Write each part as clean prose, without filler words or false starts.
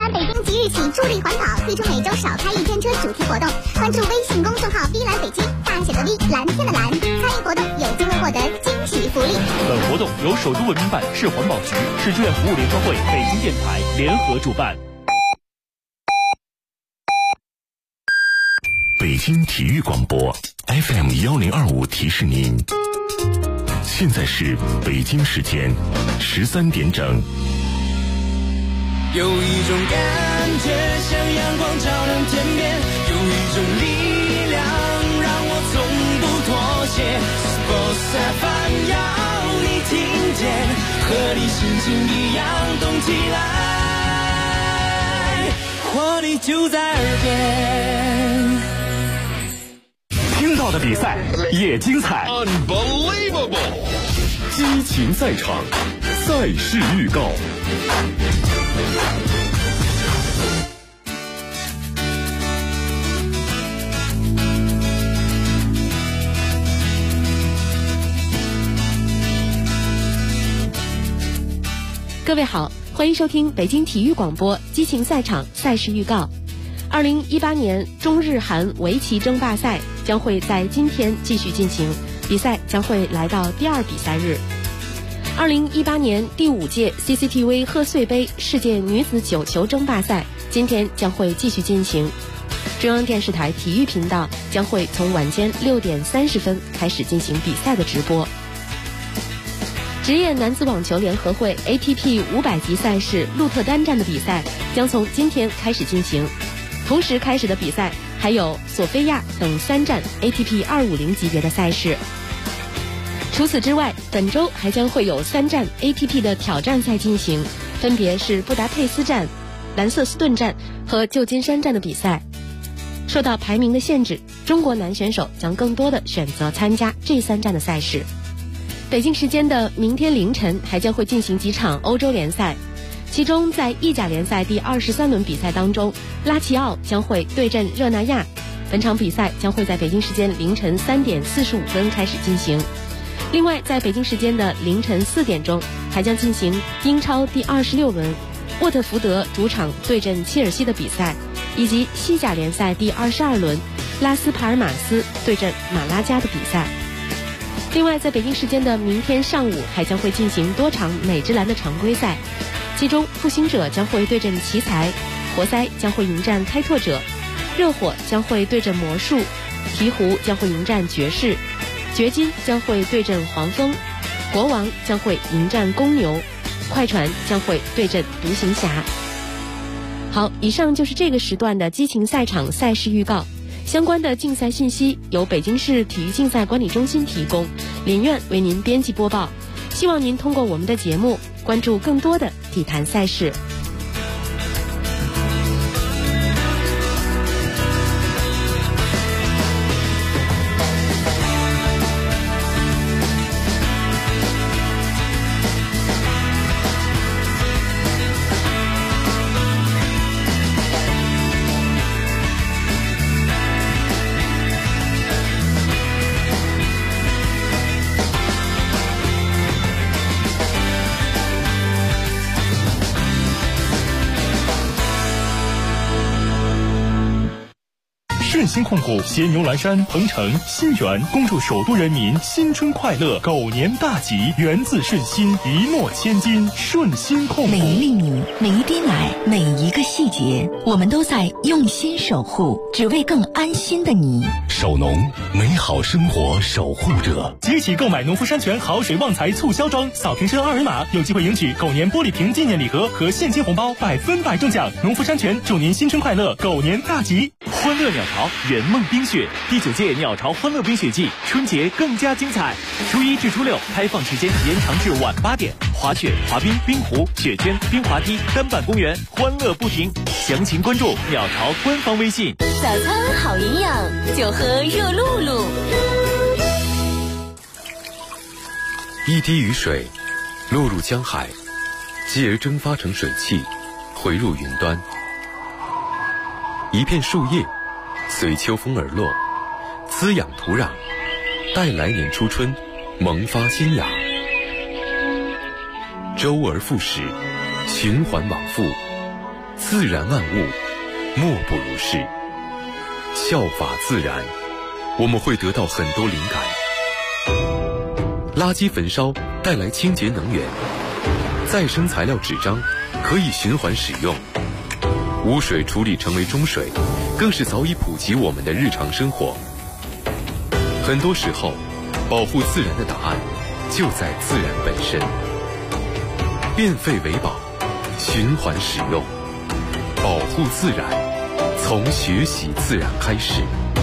蓝北京即日起助力环保，推出每周少开一天车主题活动。关注微信公众号“碧蓝北京”，大写的 V， 蓝天的蓝，参与活动有机会获得惊喜福利。 本活动由首都文明办、市环保局、市志愿服务联合会、北京电台联合主办。 北京体育广播 FM1025提示您，现在是北京时间13点整。 有一种感觉像阳光照亮天边，有一种力量让我从不妥协。Sports FM 要你听见，和你心情一样动起来，活力就在耳边。 听到的比赛也精彩 Unbelievable！ 激情赛场，赛事预告。 各位好，欢迎收听北京体育广播激情赛场赛事预告。2018年中日韩围棋争霸赛将会在今天继续进行，比赛将会来到第2比赛日。2018年第5届 CCTV 贺岁杯世界女子9球争霸赛今天将会继续进行。中央电视台体育频道将会从晚间6点30分开始进行比赛的直播。职业男子网球联合会 ATP 500级赛事鹿特丹站的比赛将从今天开始进行，同时开始的比赛还有索菲亚等3站 ATP 250级别的赛事。除此之外，本周还将会有3站 ATP 的挑战赛进行，分别是布达佩斯站、兰瑟斯顿站和旧金山站的比赛。受到排名的限制，中国男选手将更多的选择参加这3站的赛事。北京时间的明天凌晨还将会进行几场欧洲联赛，其中在意甲联赛第23轮比赛当中，拉齐奥将会对阵热那亚。本场比赛将会在北京时间凌晨3点45分开始进行。另外，在北京时间的凌晨4点钟，还将进行英超第26轮，沃特福德主场对阵切尔西的比赛，以及西甲联赛第22轮，拉斯帕尔马斯对阵马拉加的比赛。另外，在北京时间的明天上午还将会进行多场美职篮的常规赛，其中复兴者将会对阵奇才，活塞将会迎战开拓者，热火将会对阵魔术，鹈鹕将会迎战爵士，掘金将会对阵黄蜂，国王将会迎战公牛，快船将会对阵独行侠。好，以上就是这个时段的激情赛场赛事预告。相关的竞赛信息由北京市体育竞赛管理中心提供，连院为您编辑播报。希望您通过我们的节目关注更多的体坛赛事。 顺鑫控股携牛栏山、鹏城、新源恭祝首都人民新春快乐，狗年大吉，源自顺鑫，一诺千金。顺鑫控股， 每一粒米，每一滴奶，每一个细节，我们都在用心守护，只为更安心的你。 守农，美好生活守护者。 即日起购买农夫山泉好水旺财促销装，扫瓶身2维码，有机会赢取狗年玻璃瓶纪念礼盒和现金红包，100%中奖。农夫山泉祝您新春快乐，狗年大吉！欢乐鸟巢圆梦冰雪第9届鸟巢欢乐冰雪季，春节更加精彩。初1至初6开放时间延长至晚8点，滑雪、滑冰、冰壶、雪圈、冰滑梯、单板公园，欢乐不停。详情关注鸟巢官方微信。 早餐好营养，就喝热露露。 一滴雨水落入江海，继而蒸发成水汽，回入云端。一片树叶随秋风而落，滋养土壤，待来年初春萌发新芽。周而复始，循环往复， 自然万物莫不如是。效法自然，我们会得到很多灵感。垃圾焚烧带来清洁能源，再生材料纸张可以循环使用，污水处理成为中水，更是早已普及我们的日常生活。很多时候，保护自然的答案就在自然本身。变废为宝，循环使用，保护自然，从学习自然开始。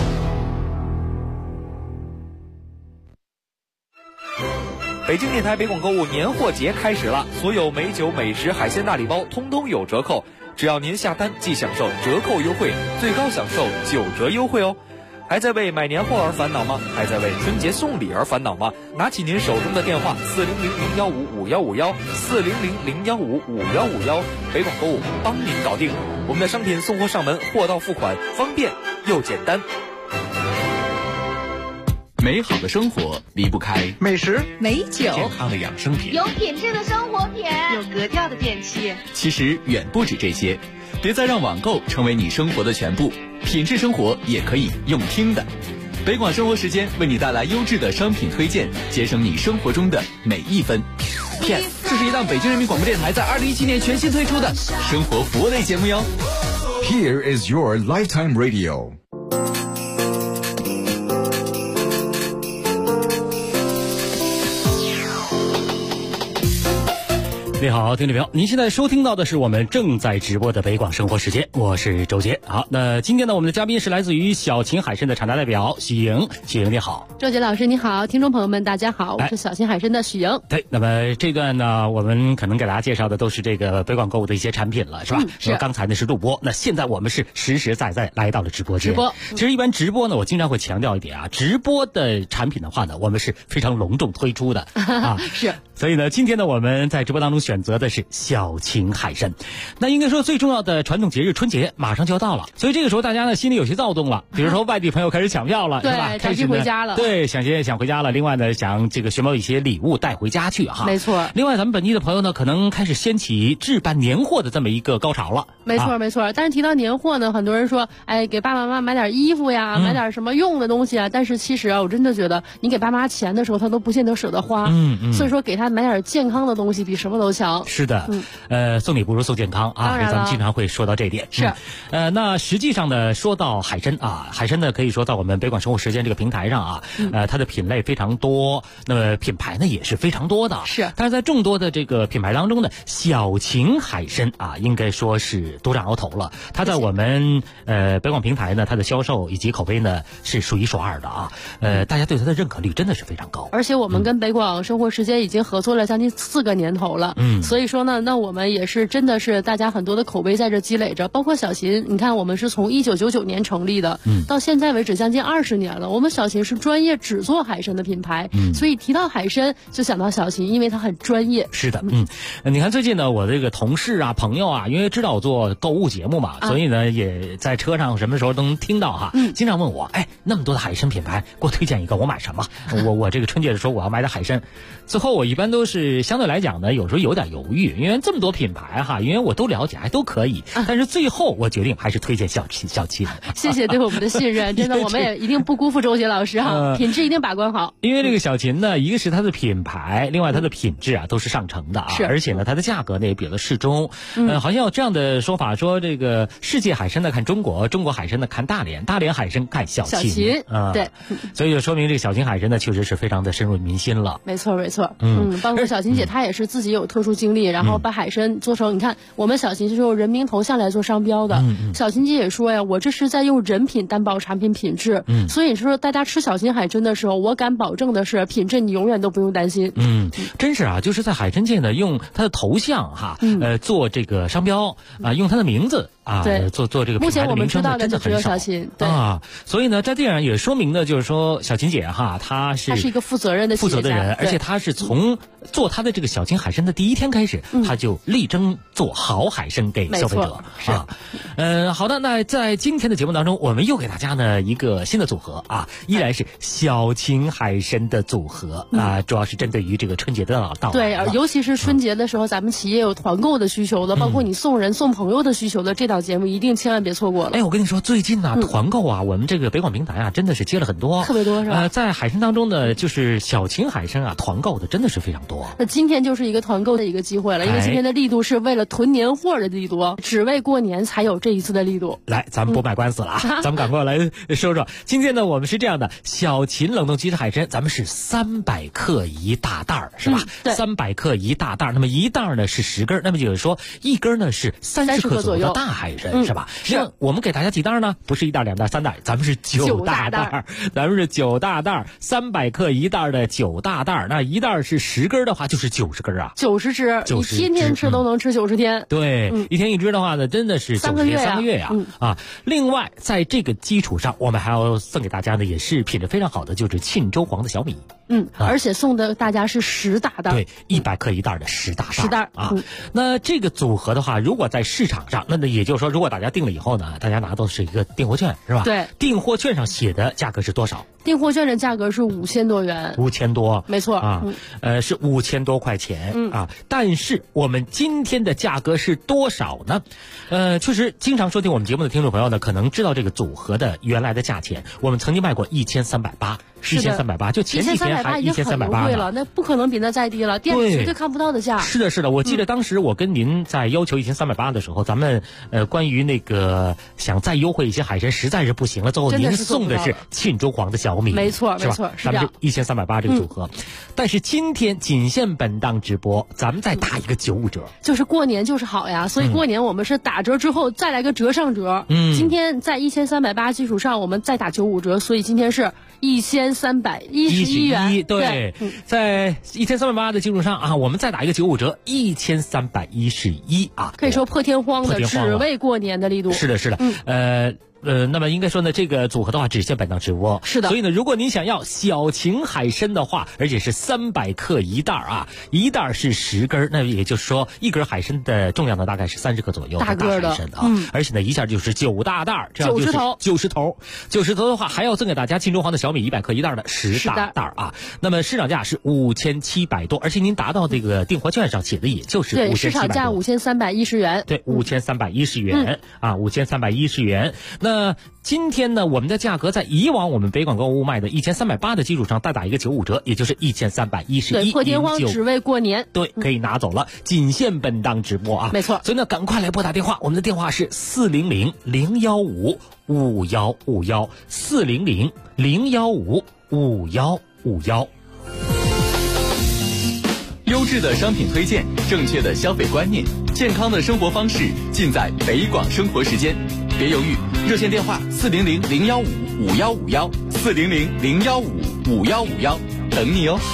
北京电台北广购物年货节开始了，所有美酒、美食、海鲜大礼包通通有折扣，只要您下单即享受折扣优惠，最高享受9折优惠哦。还在为买年货而烦恼吗？还在为春节送礼而烦恼吗？拿起您手中的电话400-015-5151，400-015-5151，北广购物帮您搞定。我们的商品送货上门，货到付款，方便又简单。 美好的生活离不开美食、 美酒、 健康的养生品、 有品质的生活品、 有格调的电器。 其实远不止这些，别再让网购成为你生活的全部，品质生活也可以用听的。北广生活时间为你带来优质的商品推荐，节省你生活中的每一分。PS， 这是一档北京人民广播电台在2017年全新推出的生活服务类节目哟。 Here is your lifetime radio。 你好，听众朋友，您现在收听到的是我们正在直播的北广生活时间，我是周杰。好，那今天呢，我们的嘉宾是来自于小秦海参的厂家代表许莹。许莹你好。 周杰老师你好，听众朋友们大家好，我是小秦海参的许莹。 对，那么这段呢，我们可能给大家介绍的都是这个北广购物的一些产品了，是吧？ 是。 刚才呢是录播，那现在我们是实实在在来到了直播间。 直播。 其实一般直播呢，我经常会强调一点啊，直播的产品的话呢，我们是非常隆重推出的啊。 是。 所以呢，今天呢，我们在直播当中选择的是小秦海参。那应该说最重要的传统节日春节马上就要到了，所以这个时候大家呢心里有些躁动了，比如说外地朋友开始抢票了，是吧？ 开始回家了。 对，想回家了。另外呢，想这个寻某一些礼物带回家去哈。 没错。 另外咱们本地的朋友呢，可能开始掀起置办年货的这么一个高潮了。 没错没错。但是提到年货呢，很多人说，哎，给爸爸妈妈买点衣服呀，买点什么用的东西啊。但是其实啊，我真的觉得你给爸妈钱的时候，他都不见得舍得花。所以说给他买点健康的东西比什么都强。 是的。送礼不如送健康啊，咱们经常会说到这点。 是。 那实际上呢，说到海参啊，海参呢可以说在我们北广生活时间这个平台上啊，它的品类非常多，那么品牌呢也是非常多的。 是。 但是在众多的这个品牌当中呢，小秦海参啊，应该说是独占鳌头了。它在我们北广平台呢，它的销售以及口碑呢是数一数二的啊。大家对它的认可率真的是非常高。 而且我们跟北广生活时间已经合作了将近4个年头了。所以说呢，那我们也是真的是大家很多的口碑在这积累着，包括小秦，你看我们是从1999年成立的，到现在为止将近20年了。我们小秦是专业只做海参的品牌，所以提到海参就想到小秦，因为它很专业。 是的，你看最近呢，我这个同事啊、朋友啊，因为知道我做购物节目嘛，所以呢也在车上什么时候都能听到哈，经常问我，哎，那么多的海参品牌，给我推荐一个，我买什么？我这个春节的时候我要买点海参，最后我一般都是相对来讲呢，有时候有点犹豫，因为这么多品牌哈，因为我都了解，还都可以，但是最后我决定还是推荐小秦。 谢谢对我们的信任，真的我们也一定不辜负周杰老师哈，品质一定把关好。 因为这个小秦呢，一个是它的品牌，另外它的品质啊都是上乘的啊，而且呢它的价格呢也比较适中。好像有这样的说法，说这个世界海参呢看中国，中国海参呢看大连，大连海参看小秦啊。对， 所以就说明这个小秦海参呢确实是非常的深入民心了。 没错。包括小秦姐她也是自己有特殊经历，然后把海参做成，你看我们小秦是用人名头像来做商标的。小秦姐也说呀，我这是在用人品担保产品品质。所以说大家吃小秦海参的时候，我敢保证的是品质你永远都不用担心。 真是啊，就是在海参界呢，用它的头像哈，做这个商标啊，用它的名字啊，做这个品牌的名称呢，真的很少啊。所以呢，在这样也说明呢，就是说小秦姐哈，她是一个负责任的人，而且她是从做他的这个小秦海参的第一天开始，他就力争做好海参给消费者啊。好的，那在今天的节目当中，我们又给大家呢一个新的组合啊，依然是小秦海参的组合啊，主要是针对于这个春节的到来。 对，尤其是春节的时候，咱们企业有团购的需求的，包括你送人送朋友的需求的，这档节目一定千万别错过了。 哎，我跟你说，最近呢团购啊，我们这个北广平台啊，真的是接了很多， 特别多是吧？ 在海参当中呢，就是小秦海参啊，团购的真的是非常多。 那今天就是一个团购的一个机会了，因为今天的力度是为了囤年货的力度，只为过年才有这一次的力度。 来，咱们不卖官司了啊，咱们赶快来说说。今天呢，我们是这样的，小秦冷冻鸡翅海参，咱们是300克一大袋儿，是吧？ 对 ，300克一大袋儿，那么一袋儿呢是10根，那么就是说一根呢是30克左右的大海参，是吧？是。我们给大家几袋呢？不是1袋、2袋、3袋，咱们是9大袋，咱们是9大袋，300克一袋的9大袋，那一袋是10根的话，就是90根啊 ，90只，你天天吃都能吃90天。 对，一天一只的话呢，真的是90天3个月呀啊！另外，在这个基础上，我们还要送给大家呢，也是品质非常好的，就是沁州黄的小米。 而且送的大家是10大袋， 对，100克一袋的10大袋 ，10袋啊。那这个组合的话，如果在市场上，那也就是说，如果大家订了以后呢，大家拿到是一个订货券，是吧？ 对， 订货券上写的价格是多少？ 订货券的价格是5000多元 ，5000多， 没错啊，是5000多块钱啊。但是我们今天的价格是多少呢？确实，经常收听我们节目的听众朋友呢，可能知道这个组合的原来的价钱。我们曾经卖过1380，1380，就前几天还1380 了，那不可能比那再低了，店里绝对看不到的价。 是的，是的，我记得当时我跟您在要求1380的时候，咱们关于那个想再优惠一些海参实在是不行了，最后您送的是沁州黄的小米， 没错，没错， 咱们就1380这个组合。但是今天仅限本档直播，咱们再打一个95折， 就是过年就是好呀，所以过年我们是打折之后再来个折上折。今天在1380基础上，我们再打95折，所以今天是1311元。 对，在1380的基础上啊，我们再打一个95折，1311啊， 可以说破天荒的，只为过年的力度。 是的，是的，那么应该说呢，这个组合的话只限本档直播。 是的。 所以呢，如果您想要小秦海参的话，而且是300克一袋啊，一袋是10根，那也就是说一根海参的重量呢大概是30克左右的大海参啊。而且呢，一下就是9大袋，这样就是90头的话，还要赠给大家沁州黄的小米100克一袋的10大袋啊。那么市场价是5700多，而且您达到这个订货券上写的也就是5700多。 对，市场价5310元。 对，5310元啊，5310元。那今天呢，我们的价格在以往我们北广购物卖的1380的基础上，再打一个95折，也就是1311。 对，破天荒只为过年。 对，可以拿走了，仅限本档直播啊。 没错。 所以呢，赶快来拨打电话，我们的电话是400-015-5151，400-015-5151。 优质的商品推荐，正确的消费观念，健康的生活方式，尽在北广生活时间。别犹豫，热线电话400-015-5151，400-015-5151，等你哦。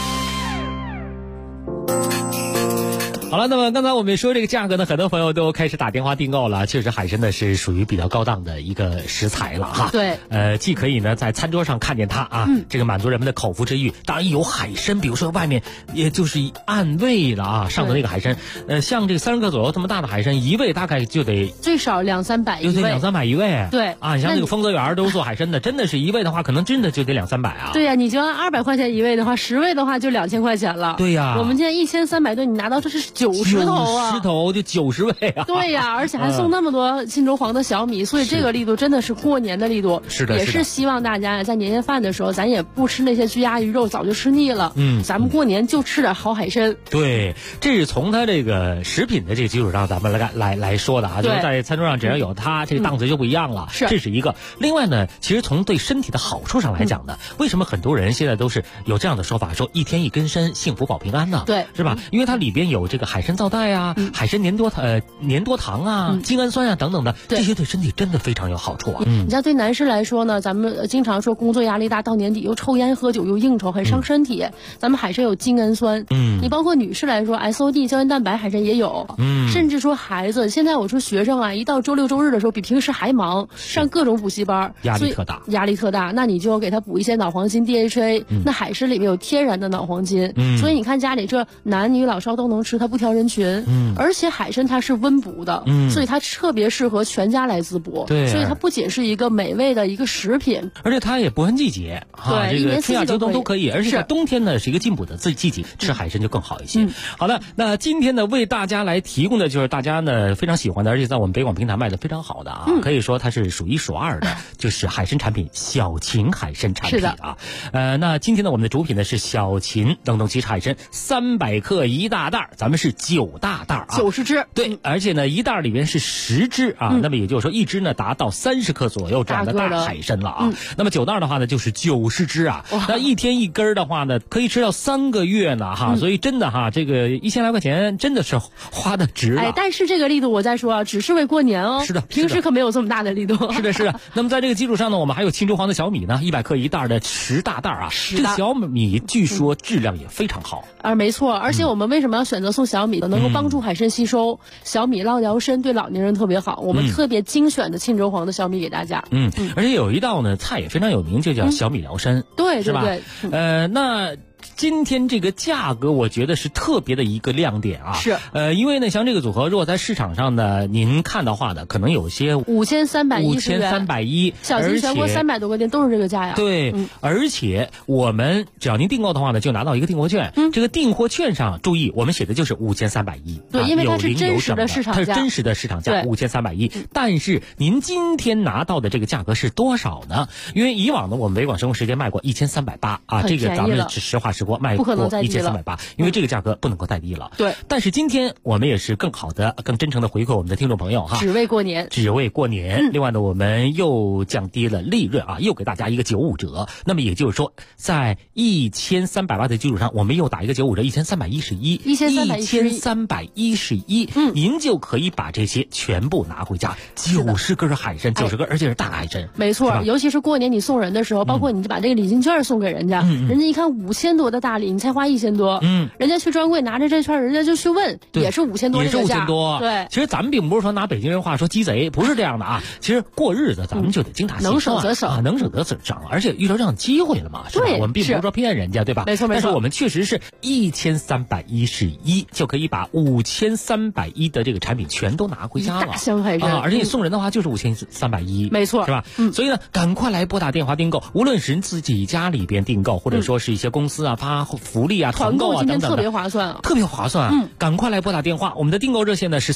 好了，那么刚才我们说这个价格呢，很多朋友都开始打电话订购了。确实，海参呢是属于比较高档的一个食材了哈。 对， 既可以呢在餐桌上看见它啊，这个满足人们的口腹之欲。当然有海参，比如说外面也就是按位的啊，上的那个海参，像这个30克左右这么大的海参，一位大概就得最少200-300一位， 就得200-300一位。 对啊，你像那个丰泽园都做海参的，真的是一位的话，可能真的就得200-300啊。 对呀，你就按200块钱一位的话，10位的话就2000块钱了。 对呀， 我们今天1300多，你拿到这是90头啊 ，90头就90位啊！ 对呀，而且还送那么多沁州黄的小米，所以这个力度真的是过年的力度。 是的， 也是希望大家在年夜饭的时候，咱也不吃那些鸡鸭鱼肉，早就吃腻了。咱们过年就吃点好海参。 对，这是从它这个食品的这个基础上，咱们来说的啊，就是在餐桌上只要有它，这个档次就不一样了。 是， 这是一个。另外呢，其实从对身体的好处上来讲呢，为什么很多人现在都是有这样的说法，说一天一根参，幸福保平安呢？ 对， 是吧？因为它里边有这个海参皂带啊、海参粘多糖啊、精氨酸啊等等的，这些对身体真的非常有好处啊。 你像对男士来说呢，咱们经常说工作压力大，到年底又抽烟喝酒又应酬，很伤身体。咱们海参有精氨酸，你包括女士来说 SOD 胶原蛋白海参也有，甚至说孩子，现在我说学生啊，一到周六周日的时候比平时还忙，上各种补习班， 压力特大， 那你就给他补一些脑黄金 DHA，那海参里面有天然的脑黄金，所以你看家里这男女老少都能吃，它不挑人群，而且海参它是温补的，所以它特别适合全家来滋补， 对， 所以它不仅是一个美味的一个食品， 而且它也不分季节， 对， 这个春夏秋冬都可以，而且在冬天呢是一个进补的季节，吃海参就更好一些。好的，那今天呢为大家来提供的就是大家呢非常喜欢的，而且在我们北广平台卖的非常好的啊，可以说它是数一数二的，就是海参产品小秦海参产品啊。那今天呢我们的主品呢是小秦冷冻奇海参300克1大袋，咱们是9大袋啊 ，90只。 对，而且呢一袋里面是10只啊，那么也就是说一只呢达到30克左右这样的大海参了啊。那么9袋的话呢就是90只啊，那一天一根的话呢可以吃到3个月呢哈，所以真的哈，这个1000来块钱真的是花的值了。 但是这个力度我再说啊，只是为过年哦。 是的， 平时可没有这么大的力度。 是的。那么在这个基础上呢，我们还有青州黄的小米呢，100克1袋的10大袋啊。这个小米据说质量也非常好。 没错，而且我们为什么要选择送小米呢？能够帮助海参吸收，小米浪疗身，对老年人特别好。我们特别精选的青州黄的小米给大家。 而且有一道呢菜也非常有名，就叫小米疗身， 对， 是吧？ 那今天这个价格我觉得是特别的一个亮点啊， 是因为呢像这个组合如果在市场上呢您看的话呢，可能有些 5310，小秦全国300多个店都是这个价呀。 对，而且我们只要您订购的话呢，就拿到一个订货券，这个订货券上注意我们写的就是5310， 对，因为它是真实的市场价， 它是真实的市场价5310，但是您今天拿到的这个价格是多少呢？因为以往呢我们北广生活时间卖过1380啊，这个咱们实话实说卖过1380，因为这个价格不能够再低了。 对， 但是今天我们也是更好的、更真诚的回馈我们的听众朋友哈， 只为过年。 另外呢，我们又降低了利润啊，又给大家一个95折。那么也就是说，在1380的基础上，我们又打一个95折，1311，您就可以把这些全部拿回家，90根海参，90根，而且是大海参。 没错，尤其是过年你送人的时候，包括你把这个礼金券送给人家，人家一看5000多的大礼，你才花1000多，人家去专柜拿着这券，人家就去问，也是5000多， 也是5000多。 对， 其实咱们并不是说拿北京人话说鸡贼，不是这样的啊。其实过日子咱们就得精打细算， 能省则省啊，能省则省，而且遇到这样的机会了嘛，是吧？我们并不是说骗人家，对吧？ 没错。 但是我们确实是1311就可以把5310的这个产品全都拿回家了， 大箱海参而且你送人的话就是5310， 没错， 是吧？所以呢，赶快来拨打电话订购，无论是自己家里边订购，或者说是一些公司啊发福利啊、团购啊等等的， 特别划算啊， 特别划算。赶快来拨打电话，我们的订购热线呢是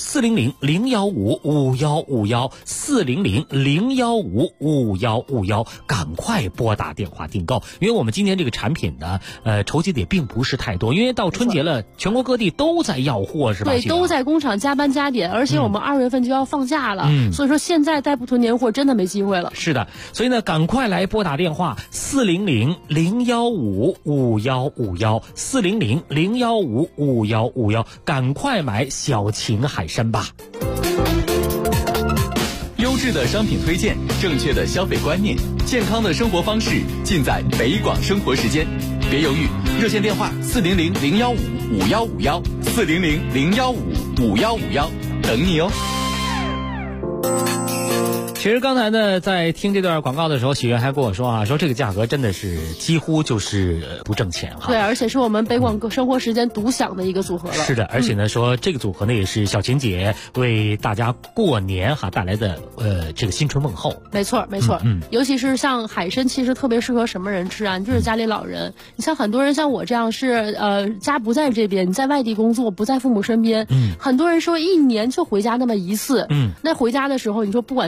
400-015-5151，400-015-5151，赶快拨打电话订购，因为我们今天这个产品呢，筹集的也并不是太多，因为到春节了，全国各地都在要货，是吧？ 对，都在工厂加班加点，而且我们2月份就要放假了，所以说现在再不囤年货，真的没机会了。 是的，所以呢，赶快来拨打电话400-015-5151，400-015-5151，赶快买小秦海参吧。 优质的商品推荐，正确的消费观念，健康的生活方式，尽在北广生活时间。别犹豫，热线电话400-015-5151，400-015-5151，等你哦。 其实刚才呢，在听这段广告的时候，喜悦还跟我说啊，说这个价格真的是几乎就是不挣钱哈。 对，而且是我们北广生活时间独享的一个组合了。 是的，而且呢，说这个组合呢也是小秦姐为大家过年哈带来的这个新春问候。 没错。尤其是像海参，其实特别适合什么人吃啊？你就是家里老人，你像很多人像我这样是家不在这边，你在外地工作，不在父母身边，很多人说1年就回家那么一次，那回家的时候，你说不管在外面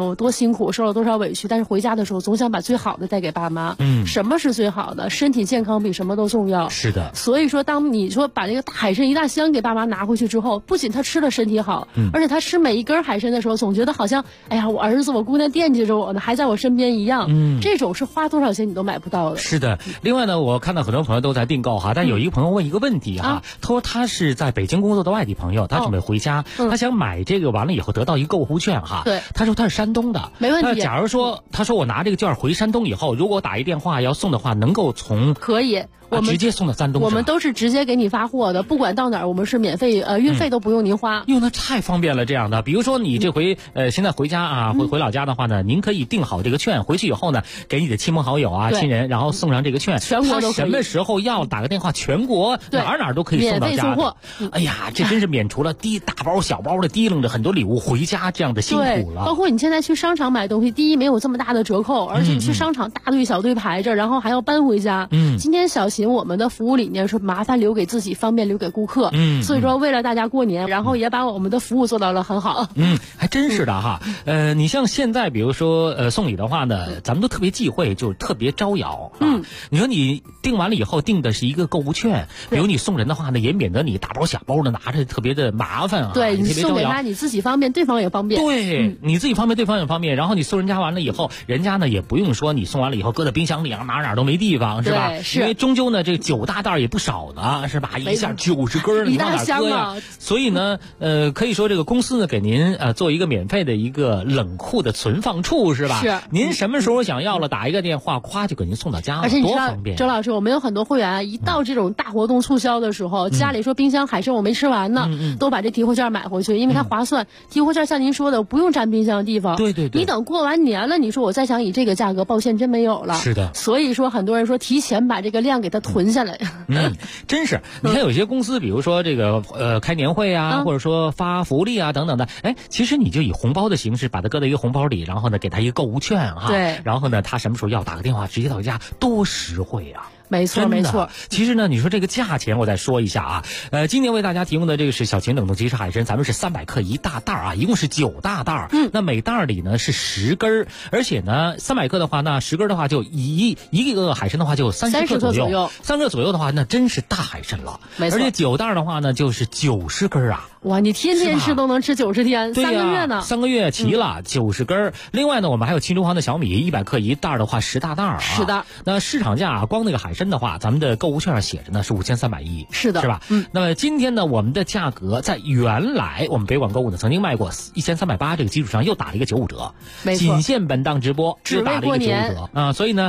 我多辛苦，受了多少委屈，但是回家的时候总想把最好的带给爸妈。什么是最好的？身体健康比什么都重要。 是的。 所以说，当你说把这个大海参一大箱给爸妈拿回去之后，不仅他吃了身体好，而且他吃每一根海参的时候，总觉得好像，哎呀，我儿子我姑娘惦记着我呢，还在我身边一样。这种是花多少钱你都买不到的。 是的。另外呢，我看到很多朋友都在订购哈，但有一个朋友问一个问题哈，他说他是在北京工作的外地朋友，他准备回家，他想买这个完了以后得到一个购物券哈。 对。 他说他是山东的， 没问题。 那假如说他说我拿这个券回山东以后，如果我打一电话要送的话，能够从可以。我们直接送到山东， 我们都是直接给你发货的，不管到哪儿，我们是免费，运费都不用您花。 那太方便了，这样的。比如说你这回现在回家啊，回老家的话呢，您可以订好这个券，回去以后呢，给你的亲朋好友啊、亲人，然后送上这个券， 全国都可以。 什么时候要打个电话，全国哪都可以送到家。 免费送货。 哎呀，这真是免除了大包小包的提楞着很多礼物回家这样的辛苦了。 包括你现在去商场买东西，第一没有这么大的折扣，而且你去商场大队小队排着，然后还要搬回家。今天小秦我们的服务理念是麻烦留给自己，方便留给顾客。所以说为了大家过年，然后也把我们的服务做到了很好。 还真是的哈。你像现在比如说送礼的话呢，咱们都特别忌讳，就是特别招摇。你说你订完了以后订的是一个购物券，比如你送人的话呢，也免得你大包小包的拿着特别的麻烦啊。 对，你送给他你自己方便，对方也方便。 对，你自己方便，对方也方便。然后你送人家完了以后，人家呢也不用说你送完了以后搁在冰箱里啊，哪都没地方，是吧？ 是。 因为终究呢这9大袋也不少呢，是吧？一下90根， 一大箱啊！所以呢，可以说这个公司呢给您做一个免费的一个冷库的存放处，是吧？ 是。 您什么时候想要了，打一个电话，咵就给您送到家了， 而且你多方便。 周老师，我们有很多会员啊，一到这种大活动促销的时候，家里说冰箱海参我没吃完呢，都把这提货券买回去，因为它划算。提货券像您说的，不用占冰箱的地方。 对。 你等过完年了，你说我再想以这个价格，抱歉真没有了。 是的。 所以说很多人说提前把这个量给它囤下来。 真是。你看有些公司，比如说这个开年会啊，或者说发福利啊等等的，其实你就以红包的形式把它搁在一个红包里，然后呢给他一个购物券哈。 对。 然后呢他什么时候要打个电话直接到家，多实惠啊。 没错。 其实呢，你说这个价钱，我再说一下啊。今年为大家提供的这个是小秦冷冻即食海参，咱们是300克一大袋啊，一共是9大袋。那每袋里呢是10根，而且呢300克的话，那10根的话就一个海参的话就30克左右，30克左右的话，那真是大海参了。 没错。 而且9袋的话呢，就是90根啊。 哇，你天天吃都能吃90天，3个月呢 ？3个月齐了，90根。另外呢，我们还有青州黄的小米100克一袋的话10大袋啊。 是的。 那市场价光那个海参的话，咱们的购物券上写着呢是5310。 是的。 是吧？那么今天呢，我们的价格在原来我们北广购物呢曾经卖过1380这个基础上又打了一个95折。 没错。 仅限本档直播只打了一个95折啊，所以呢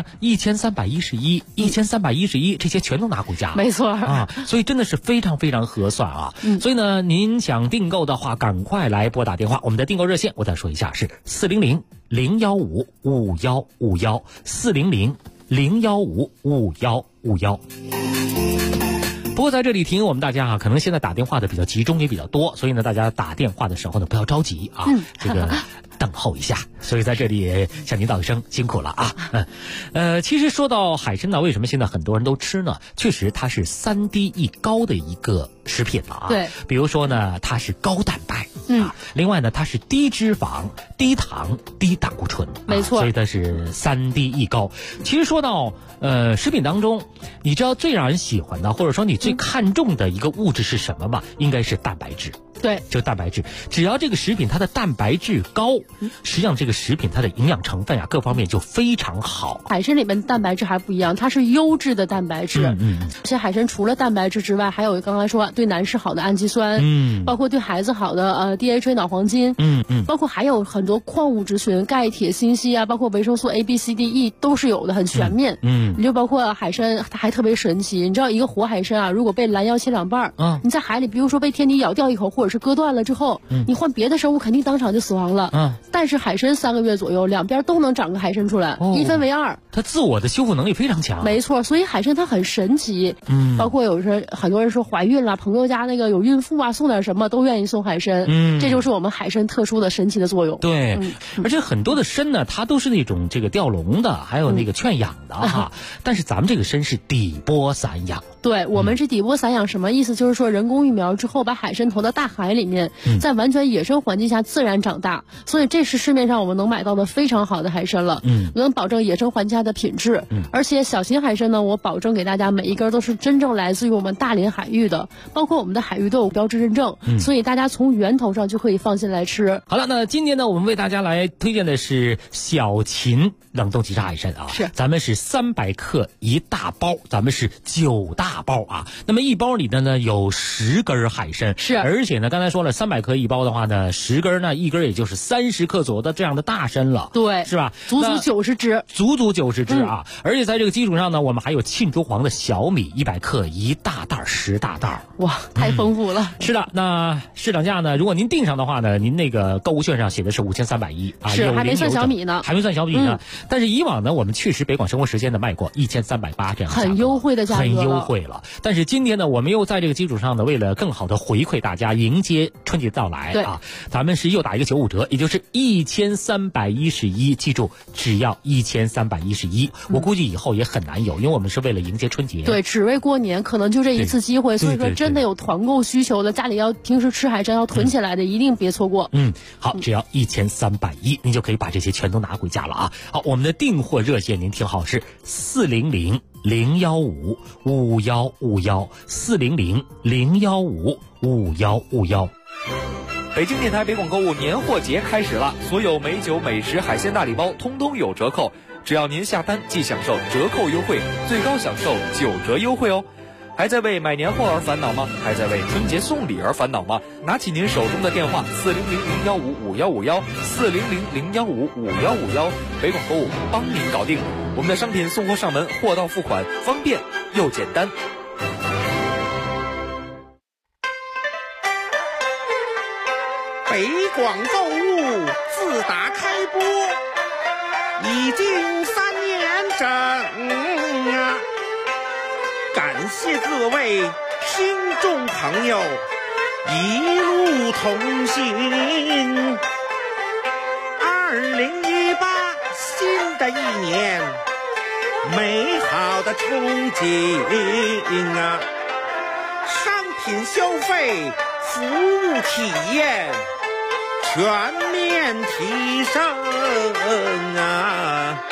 1311这些全都拿回家。 没错啊，所以真的是非常非常合算啊。所以呢，您想订购的话，赶快来拨打电话。我们的订购热线我再说一下是400-015-5151，400-015-5151。不过在这里提醒我们大家可能现在打电话的比较集中也比较多，所以呢大家打电话的时候呢不要着急啊，这个等候一下。所以在这里也向您道一声辛苦了啊。其实说到海参呢，为什么现在很多人都吃呢？确实它是3低一高的一个食品了啊。 对。 比如说呢，它是高蛋白。另外呢，它是低脂肪、低糖、低胆固醇。 没错。 所以它是3低一高。其实说到食品当中，你知道最让人喜欢的，或者说你最看重的一个物质是什么吗？应该是蛋白质。 对， 就蛋白质，只要这个食品它的蛋白质高，实际上这个食品它的营养成分各方面就非常好。 海参里面的蛋白质还不一样，它是优质的蛋白质。而且海参除了蛋白质之外，还有刚才说对男士好的氨基酸，包括对孩子好的DHA 脑黄金，包括还有很多矿物质群，钙、铁、锌、硒啊，包括维生素 A、B、C、D、E 都是有的，很全面。你就包括海参，它还特别神奇。你知道一个活海参如果被拦腰切2半，你在海里，比如说被天敌咬掉一口，或者是割断了之后，你换别的生物肯定当场就死亡了。但是海参3个月左右，两边都能长个海参出来，一分为2。 它自我的修复能力非常强。 没错，所以海参它很神奇。包括有时很多人说怀孕了，朋友家那个有孕妇送点什么都愿意送海参。这就是我们海参特殊的神奇的作用。 对，而且很多的参呢，它都是那种这个吊笼的，还有那个圈养的但是咱们这个参是底波散养。 对，我们是底波散养，什么意思？就是说人工育苗之后，把海参投到大海里面，在完全野生环境下自然长大。所以这这是市面上我们能买到的非常好的海参了，能保证野生环家的品质，而且小型海参呢，我保证给大家每一根都是真正来自于我们大连海域的，包括我们的海域都有标志认证，所以大家从源头上就可以放心来吃。 好了，那今天呢，我们为大家来推荐的是小秦冷冻即炸海参啊， 是咱们是300克一大包，咱们是9大包啊。那么一包里呢有10根海参， 是， 而且呢刚才说了300克一包的话呢，10根呢一根也就是30克左右的这样的大参了， 对， 是吧？ 足足90只， 足足90只啊！而且在这个基础上呢，我们还有沁珠黄的小米100克一大袋10大袋， 哇，太丰富了。 是的，那市场价呢，如果您订上的话呢，您那个购物券上写的是5310啊， 是还没算小米呢， 还没算小米呢。但是以往呢，我们确实北广生活时间呢卖过1380这样的， 很优惠的价格， 很优惠了。但是今天呢，我们又在这个基础上呢，为了更好的回馈大家，迎接春节到来啊，咱们是又打一个95折，也就是1311，记住，只要1311。我估计以后也很难有，因为我们是为了迎接春节， 对，只为过年，可能就这一次机会，所以说真的有团购需求的，家里要平时吃海参要囤起来的，一定别错过。 好，只要1310，您就可以把这些全都拿回家了啊。好，我们的订货热线您听好，是400-015-5151，400-015-5151。 北京电台北广购物年货节开始了，所有美酒美食海鲜大礼包通通有折扣，只要您下单即享受折扣优惠，最高享受9折优惠哦。还在为买年货而烦恼吗？还在为春节送礼而烦恼吗？拿起您手中的电话400-015-5151，400-015-5151，北广购物帮您搞定。我们的商品送货上门，货到付款，方便又简单。 北广购物自打开播已经3年整啊，感谢各位听众朋友一路同行。2018新的一年，美好的憧憬啊，商品消费、服务体验全面提升啊！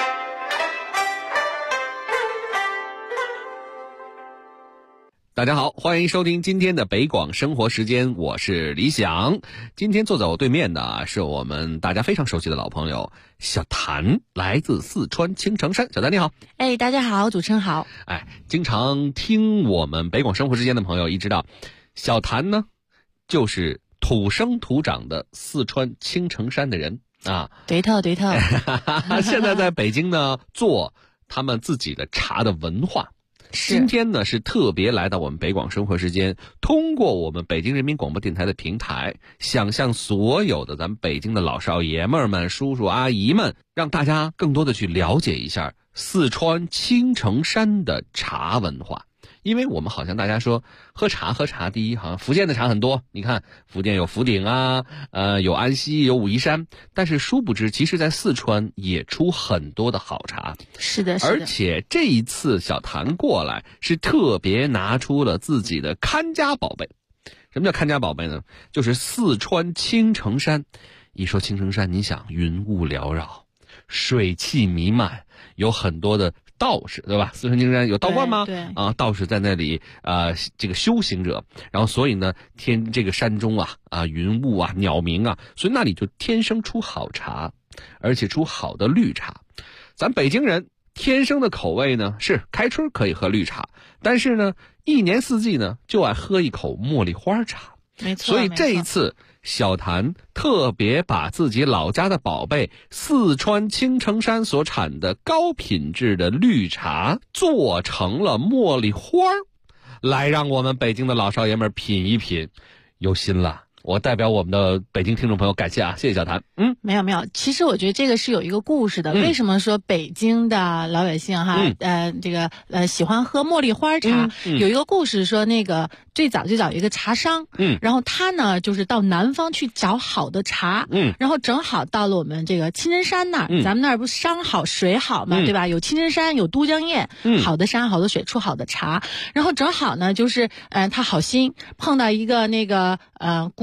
大家好，欢迎收听今天的北广生活时间，我是李想。今天坐在我对面的是我们大家非常熟悉的老朋友小谭，来自四川青城山。小谭你好。 大家好，主持人好。 经常听我们北广生活时间的朋友一知道，小谭呢就是土生土长的四川青城山的人啊。 对头。 现在在北京呢做他们自己的茶的文化。今天呢是特别来到我们北广生活时间，通过我们北京人民广播电台的平台，想向所有的咱们北京的老少爷们们、叔叔阿姨们，让大家更多的去了解一下四川青城山的茶文化。因为我们好像大家说喝茶，第一好像福建的茶很多，你看福建有福鼎啊，有安溪，有武夷山，但是殊不知其实在四川也出很多的好茶。 是的。 而且这一次小谭过来是特别拿出了自己的看家宝贝。什么叫看家宝贝呢？就是四川青城山。一说青城山，你想云雾缭绕，水汽弥漫，有很多的道士，对吧？四川青城山有道观吗？ 对道士在那里这个修行者，然后所以呢这个山中云雾啊，鸟鸣啊，所以那里就天生出好茶，而且出好的绿茶。咱北京人天生的口味呢是开春可以喝绿茶，但是呢一年四季呢就爱喝一口茉莉花茶。 没错。 所以这一次小谭特别把自己老家的宝贝四川青城山所产的高品质的绿茶做成了茉莉花，来让我们北京的老少爷们品一品。有心了，我代表我们的北京听众朋友感谢啊，谢谢小谭。 没有，其实我觉得这个是有一个故事的。为什么说北京的老百姓喜欢喝茉莉花茶？有一个故事说，那个最早有一个茶商，然后他呢就是到南方去找好的茶，然后正好到了我们这个青城山那儿，咱们那儿不是山好水好嘛，对吧？有青城山，有都江堰，好的山好的水出好的茶，然后正好呢就是他好心碰到一个那个姑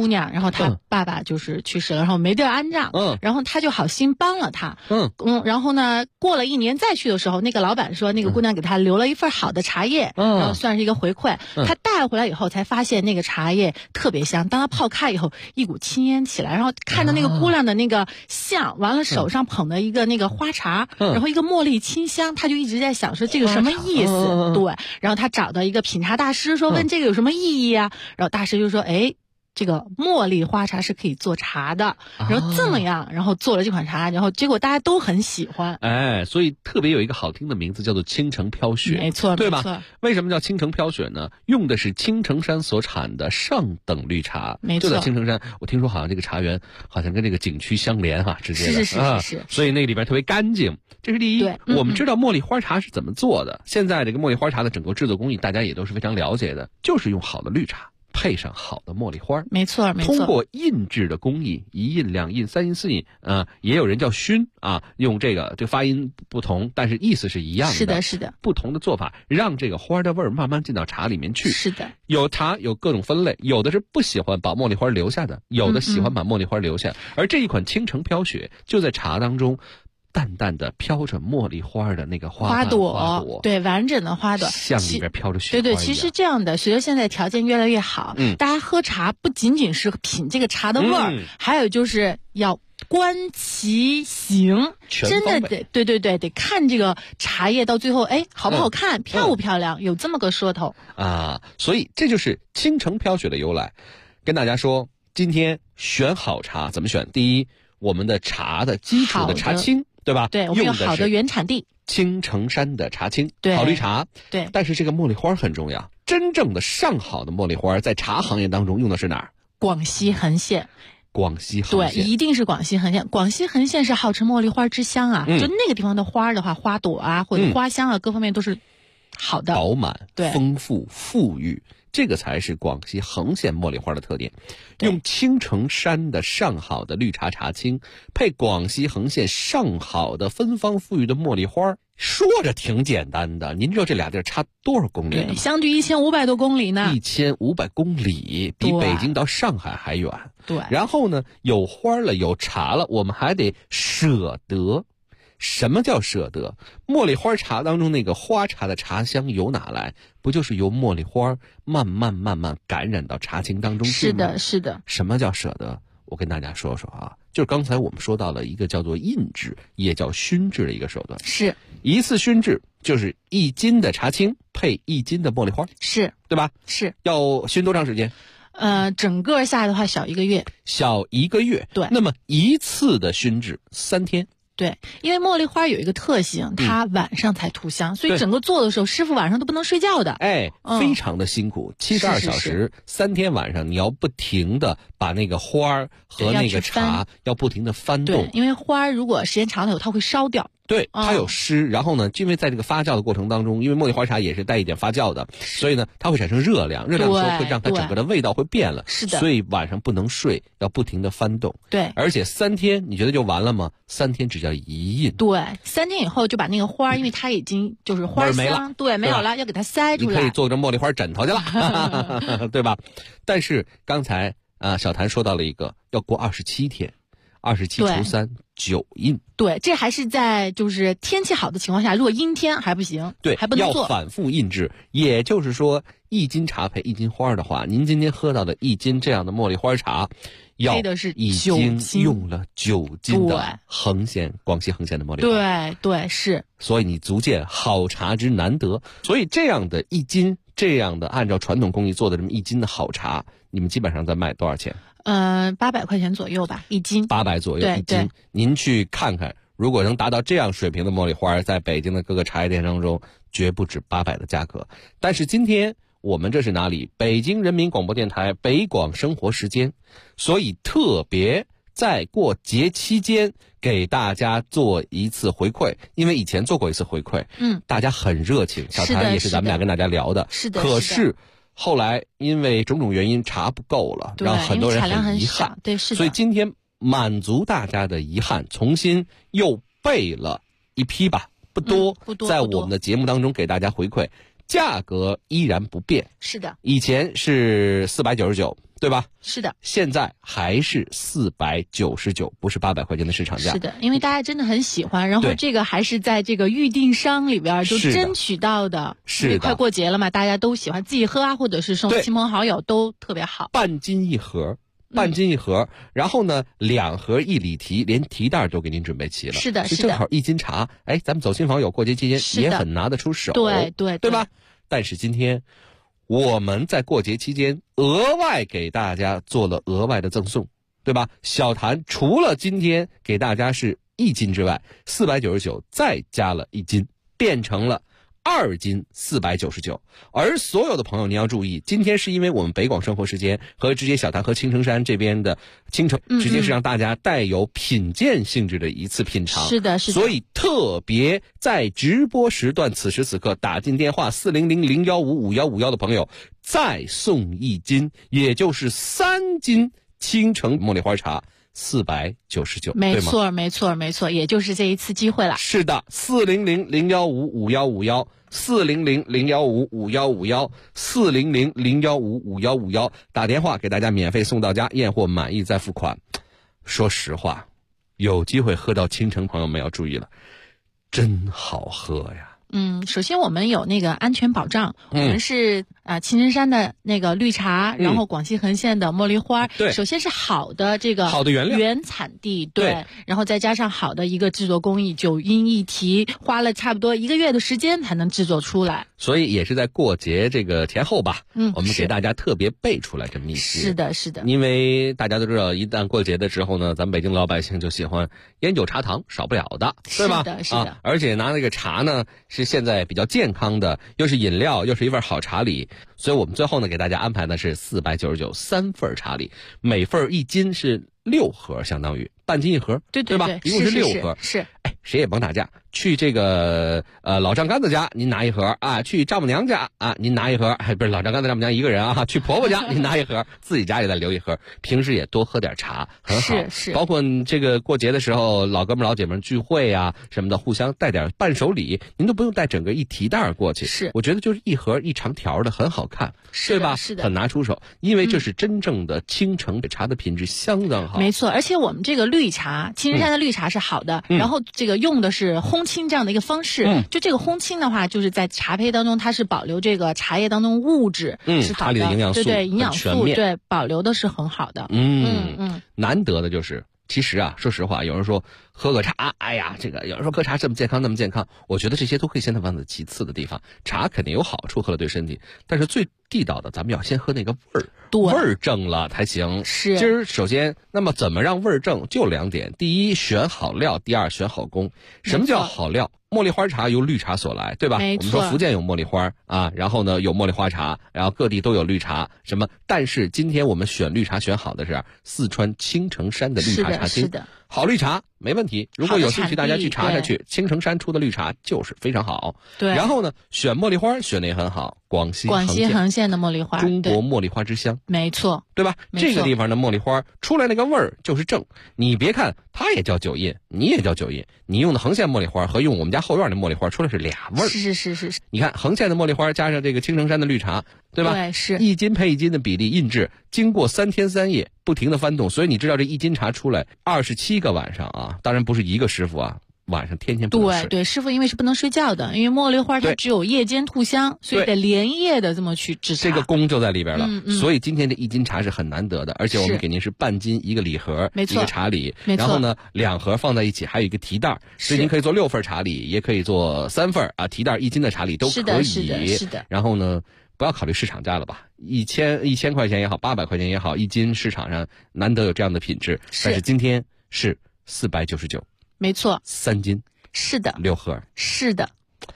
娘，然后她爸爸就是去世了，然后没地儿安葬，然后她就好心帮了她，然后呢，过了1年再去的时候，那个老板说那个姑娘给她留了一份好的茶叶，然后算是一个回馈。她带回来以后才发现那个茶叶特别香，当她泡开以后，一股青烟起来，然后看着那个姑娘的那个像，完了手上捧的一个那个花茶，然后一个茉莉清香，她就一直在想说这个什么意思？对，然后她找到一个品茶大师说问这个有什么意义啊？然后大师就说这个茉莉花茶是可以做茶的，然后这么样，然后做了这款茶，然后结果大家都很喜欢。 所以特别有一个好听的名字叫做青城飘雪， 没错， 对吧？为什么叫青城飘雪呢？用的是青城山所产的上等绿茶， 没错。 就在青城山，我听说好像这个茶园好像跟这个景区相连直接的， 是。 所以那里边特别干净，这是第一。我们知道茉莉花茶是怎么做的，现在这个茉莉花茶的整个制作工艺大家也都是非常了解的，就是用好的绿茶配上好的茉莉花， 没错。 通过印制的工艺，1印、2印、3印、4印，也有人叫熏用这个发音不同，但是意思是一样的。 是的。 不同的做法，让这个花的味儿慢慢进到茶里面去。 是的。 有茶有各种分类，有的是不喜欢把茉莉花留下的，有的喜欢把茉莉花留下。而这一款青城飘雪就在茶当中。淡淡的飘着茉莉花的那个花朵， 对，完整的花朵， 像里边飘着雪花一样。 对，其实这样的，随着现在条件越来越好，大家喝茶不仅仅是品这个茶的味儿，还有就是要观其形，真的得看这个茶叶到最后，好不好看，漂不漂亮，有这么个说头所以这就是青城飘雪的由来。跟大家说，今天选好茶怎么选？第一，我们的茶的基础的茶青。对吧？ 对，我们有好的原产地， 青城山的茶青， 对， 好绿茶， 对。 但是这个茉莉花很重要，真正的上好的茉莉花，在茶行业当中用的是哪儿？ 广西横县。 广西横县， 对，一定是广西横县。广西横县是号称茉莉花之乡就那个地方的花的话，花朵或者花香各方面都是好的， 饱满、丰富、富裕。这个才是广西横县茉莉花的特点，用青城山的上好的绿茶茶青，配广西横县上好的芬芳馥郁的茉莉花，说着挺简单的，您知道这俩地儿差多少公里呢？ 对，相距1500多公里呢。 1500公里，比北京到上海还远。 对。 然后呢，有花了，有茶了，我们还得舍得。什么叫舍得？茉莉花茶当中那个花茶的茶香由哪来？不就是由茉莉花慢慢感染到茶青当中去吗？ 是的。 什么叫舍得？我跟大家说说就是刚才我们说到了一个叫做印制，也叫熏制的一个手段。 是一次熏制就是1斤的茶青配1斤的茉莉花， 是对吧？ 是。 要熏多长时间？ 整个下来的话小1个月。 小1个月。 对。 那么一次的熏制3天。 对，因为茉莉花有一个特性，它晚上才吐香，所以整个做的时候，师傅晚上都不能睡觉的。 非常的辛苦，72小时，3天晚上，你要不停的把那个花和那个茶要不停的翻动。 对，因为花如果时间长了以后，它会烧掉。 对，它有湿，然后呢，因为在这个发酵的过程当中，因为茉莉花茶也是带一点发酵的，所以呢，它会产生热量，热量的时候会让它整个的味道会变了。 是的。 所以晚上不能睡，要不停的翻动。 对。 而且3天，你觉得就完了吗？3天只叫1印。 对，3天以后就把那个花，因为它已经就是花香， 没了， 对，没有了，要给它塞出来。 你可以做成茉莉花枕头去了，对吧？但是刚才小谭说到了一个，要过27天。27除3 9印。 对，这还是在就是天气好的情况下，如果阴天还不行， 对， 还不能做。 要反复印制，也就是说1斤茶配1斤花的话，您今天喝到的1斤这样的茉莉花茶，要已经用了9斤的广西横县的茉莉花。 对，是。 所以你足见好茶之难得。所以这样的1斤，这样的按照传统工艺做的这么1斤的好茶，你们基本上在卖多少钱 ？800块钱左右吧，1斤。 800左右1斤。您去看看，如果能达到这样水平的茉莉花，在北京的各个茶叶店当中，绝不止800的价格。但是今天我们这是哪里？北京人民广播电台北广生活时间，所以特别在过节期间给大家做一次回馈，因为以前做过一次回馈，大家很热情，小谭也是咱们俩跟大家聊的， 是的。 可是后来因为种种原因茶不够了，让很多人很遗憾。 对，是的。 所以今天满足大家的遗憾，重新又备了一批吧，不多，在我们的节目当中给大家回馈，价格依然不变。 是的， 以前是499， 对吧？ 是的， 现在还是499，不是800块钱的市场价。 是的，因为大家真的很喜欢，然后这个还是在这个预定商里边就争取到的。 是的， 快过节了嘛，大家都喜欢自己喝啊，或者是送亲朋好友都特别好。 半斤一盒。然后呢，2盒1里提，连提袋都给您准备齐了。 是的，是的， 正好1斤茶，咱们走亲访友，过节期间也很拿得出手。对吧？但是今天我们在过节期间额外给大家做了额外的赠送，对吧？小谭除了今天给大家是1斤之外，499再加了1斤，变成了2斤499，而所有的朋友您要注意，今天是因为我们北广生活时间和直接小谭和青城山这边的青城，直接是让大家带有品鉴性质的一次品尝。 是的，是的。 所以特别在直播时段，此时此刻打进电话400-015-5151的朋友，再送1斤，也就是3斤青城茉莉花茶。499， 没错，没错，没错，也就是这一次机会了。 是的，400-015-5151 400-015-5151 400-015-5151，打电话给大家免费送到家，验货满意再付款。说实话，有机会喝到青城朋友们要注意了，真好喝呀。 首先我们有那个安全保障，我们是青城山的那个绿茶，然后广西横县的茉莉花， 对， 首先是好的这个好的原料原产地，对，然后再加上好的一个制作工艺，9音1提，花了差不多1个月的时间才能制作出来， 所以也是在过节这个前后吧，我们给大家特别备出来这么一些。 是的，是的， 因为大家都知道，一旦过节的时候呢，咱们北京老百姓就喜欢烟酒茶糖，少不了的，对吧？ 是的，是的， 而且拿那个茶呢，是现在比较健康的，又是饮料，又是一份好茶礼，所以我们最后呢给大家安排的是499 3份茶礼，每份1斤是6盒，相当于半斤1盒， 对吧？一共是6盒。 是。 谁也甭打架，去这个老丈杆子家您拿1盒啊，去丈母娘家啊您拿1盒，不是老丈杆子丈母娘一个人啊，去婆婆家您拿1盒，自己家里再留1盒，平时也多喝点茶，很好。 是。 包括这个过节的时候，老哥们老姐们聚会啊什么的，互相带点伴手礼，您都不用带整个1提袋过去。 是， 我觉得就是1盒1长条的，很好看，对吧？ 是的， 很拿出手，因为这是真正的青城茶的品质相当好。 没错，而且我们这个绿茶，青城山的绿茶是好的，然后这个用的是烘青这样的一个方式，就这个烘青的话，就是在茶胚当中，它是保留这个茶叶当中物质，是好的， 茶里的营养素， 对营养素，对保留的是很好的。 难得的就是。其实啊，说实话，有人说喝个茶，哎呀，这个有人说喝茶这么健康那么健康，我觉得这些都可以先放在其次的地方。茶肯定有好处，喝了对身体，但是最地道的，咱们要先喝那个味儿，味儿正了才行。 是。 今儿首先，那么怎么让味儿正？就2点：第一，选好料；第二，选好工。什么叫好料？茉莉花茶由绿茶所来，对吧？ 没错。 我们说福建有茉莉花啊，然后呢有茉莉花茶，然后各地都有绿茶，什么？但是今天我们选绿茶选好的是四川青城山的绿茶茶青， 是的， 好绿茶没问题。如果有兴趣，大家去查查去，青城山出的绿茶就是非常好。 对。 然后呢，选茉莉花选的也很好，广西横县的茉莉花， 中国茉莉花之乡， 没错， 对吧？这个地方的茉莉花出来那个味儿就是正。你别看它也叫9印，你也叫9印，你用的横县茉莉花和用我们家后院的茉莉花出来是俩味儿。 是。 你看横县的茉莉花加上这个青城山的绿茶，对吧？ 对，是 1斤配1斤的比例印制，经过3天3夜不停的翻动，所以你知道这1斤茶出来27个晚上啊，当然不是一个师傅啊。晚上天天不能睡。 对，师傅因为是不能睡觉的，因为茉莉花它只有夜间吐香，所以得连夜的这么去制茶。 这个功就在里边了。所以今天这1斤茶是很难得的，而且我们给您是半斤一个礼盒， 没错， 一个茶礼， 没错。 然后呢2盒放在一起，还有一个提袋，所以您可以做6份茶礼，也可以做3份啊，提袋1斤的茶礼都可以。 是的。 然后呢，不要考虑市场价了吧，1000块钱也好，800块钱也好，1斤市场上难得有这样的品质，但是今天是499， 没错 ，3斤。 是的 ，6盒。 是的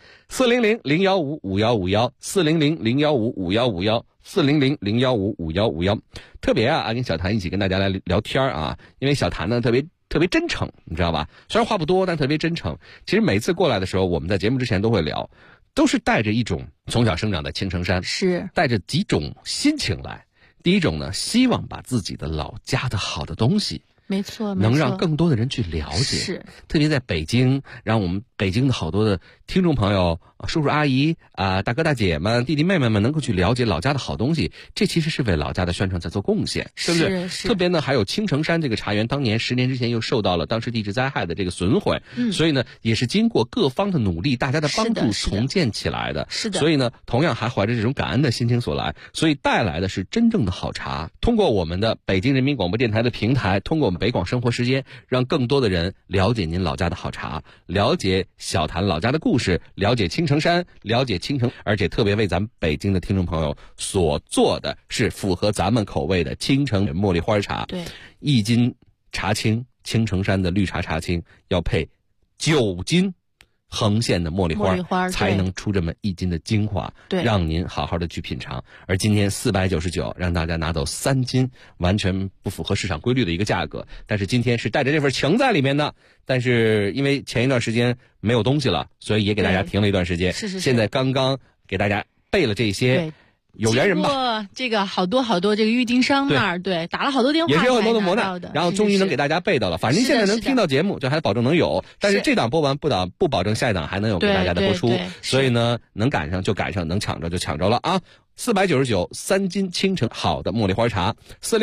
，400-015-5151 400-015-5151 400-015-5151。特别啊，跟小谭一起跟大家来聊天啊，因为小谭呢特别真诚，你知道吧？虽然话不多，但特别真诚。其实每次过来的时候，我们在节目之前都会聊，都是带着一种从小生长在青城山， 是带着几种心情来。第一种呢，希望把自己的老家的好的东西没错， 能让更多的人去了解。 是， 特别在北京，让我们北京的好多的听众朋友、叔叔阿姨大哥大姐们、弟弟妹妹们能够去了解老家的好东西，这其实是为老家的宣传在做贡献，对不对？ 是。 特别呢，还有青城山这个茶园，当年10年之前又受到了当时地质灾害的这个损毁，所以呢，也是经过各方的努力，大家的帮助重建起来的。 是的。 所以呢，同样还怀着这种感恩的心情所来，所以带来的是真正的好茶。通过我们的北京人民广播电台的平台，通过我们北广生活时间，让更多的人了解您老家的好茶，了解小谈老家的故事，了解青城山，了解青城，而且特别为咱们北京的听众朋友所做的是符合咱们口味的青城茉莉花茶。 对 ，1斤茶青，青城山的绿茶茶青要配9斤横线的茉莉花才能出这么1斤的精华， 对， 让您好好的去品尝。而今天499让大家拿走3斤，完全不符合市场规律的一个价格。但是今天是带着这份情在里面的，但是因为前一段时间没有东西了，所以也给大家停了一段时间。 是。 现在刚刚给大家备了这些。有缘人吧， 这个好多这个预订商那儿，对，打了好多电话， 也是有很多的磨难，然后终于能给大家备到了。反正现在能听到节目，就还保证能有。但是这档播完不保证下一档还能有给大家的播出。所以呢，能赶上就赶上，能抢着就抢着了啊！499 3斤青城好的茉莉花茶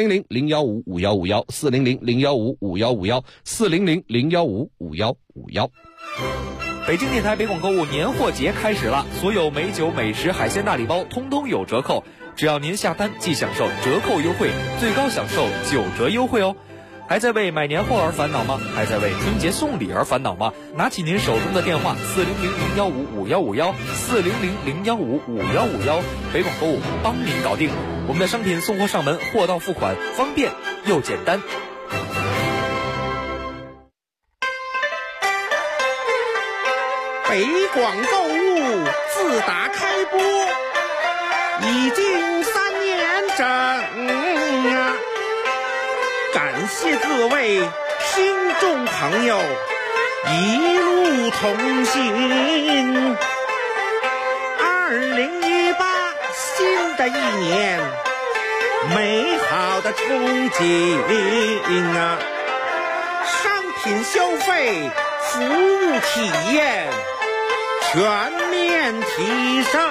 ，400-015-5151，400-015-5151，400-015-5151。 北京电台北广购物年货节开始了，所有美酒、美食、海鲜大礼包通通有折扣，只要您下单即享受折扣优惠，最高享受9折优惠哦。还在为买年货而烦恼吗？还在为春节送礼而烦恼吗？拿起您手中的电话400-015-5151，400-015-5151，北广购物帮您搞定。我们的商品送货上门，货到付款，方便又简单。 北广购物自打开播已经3年整啊！感谢各位听众朋友一路同行。2018新的一年，美好的憧憬啊！商品消费，服务体验全面提升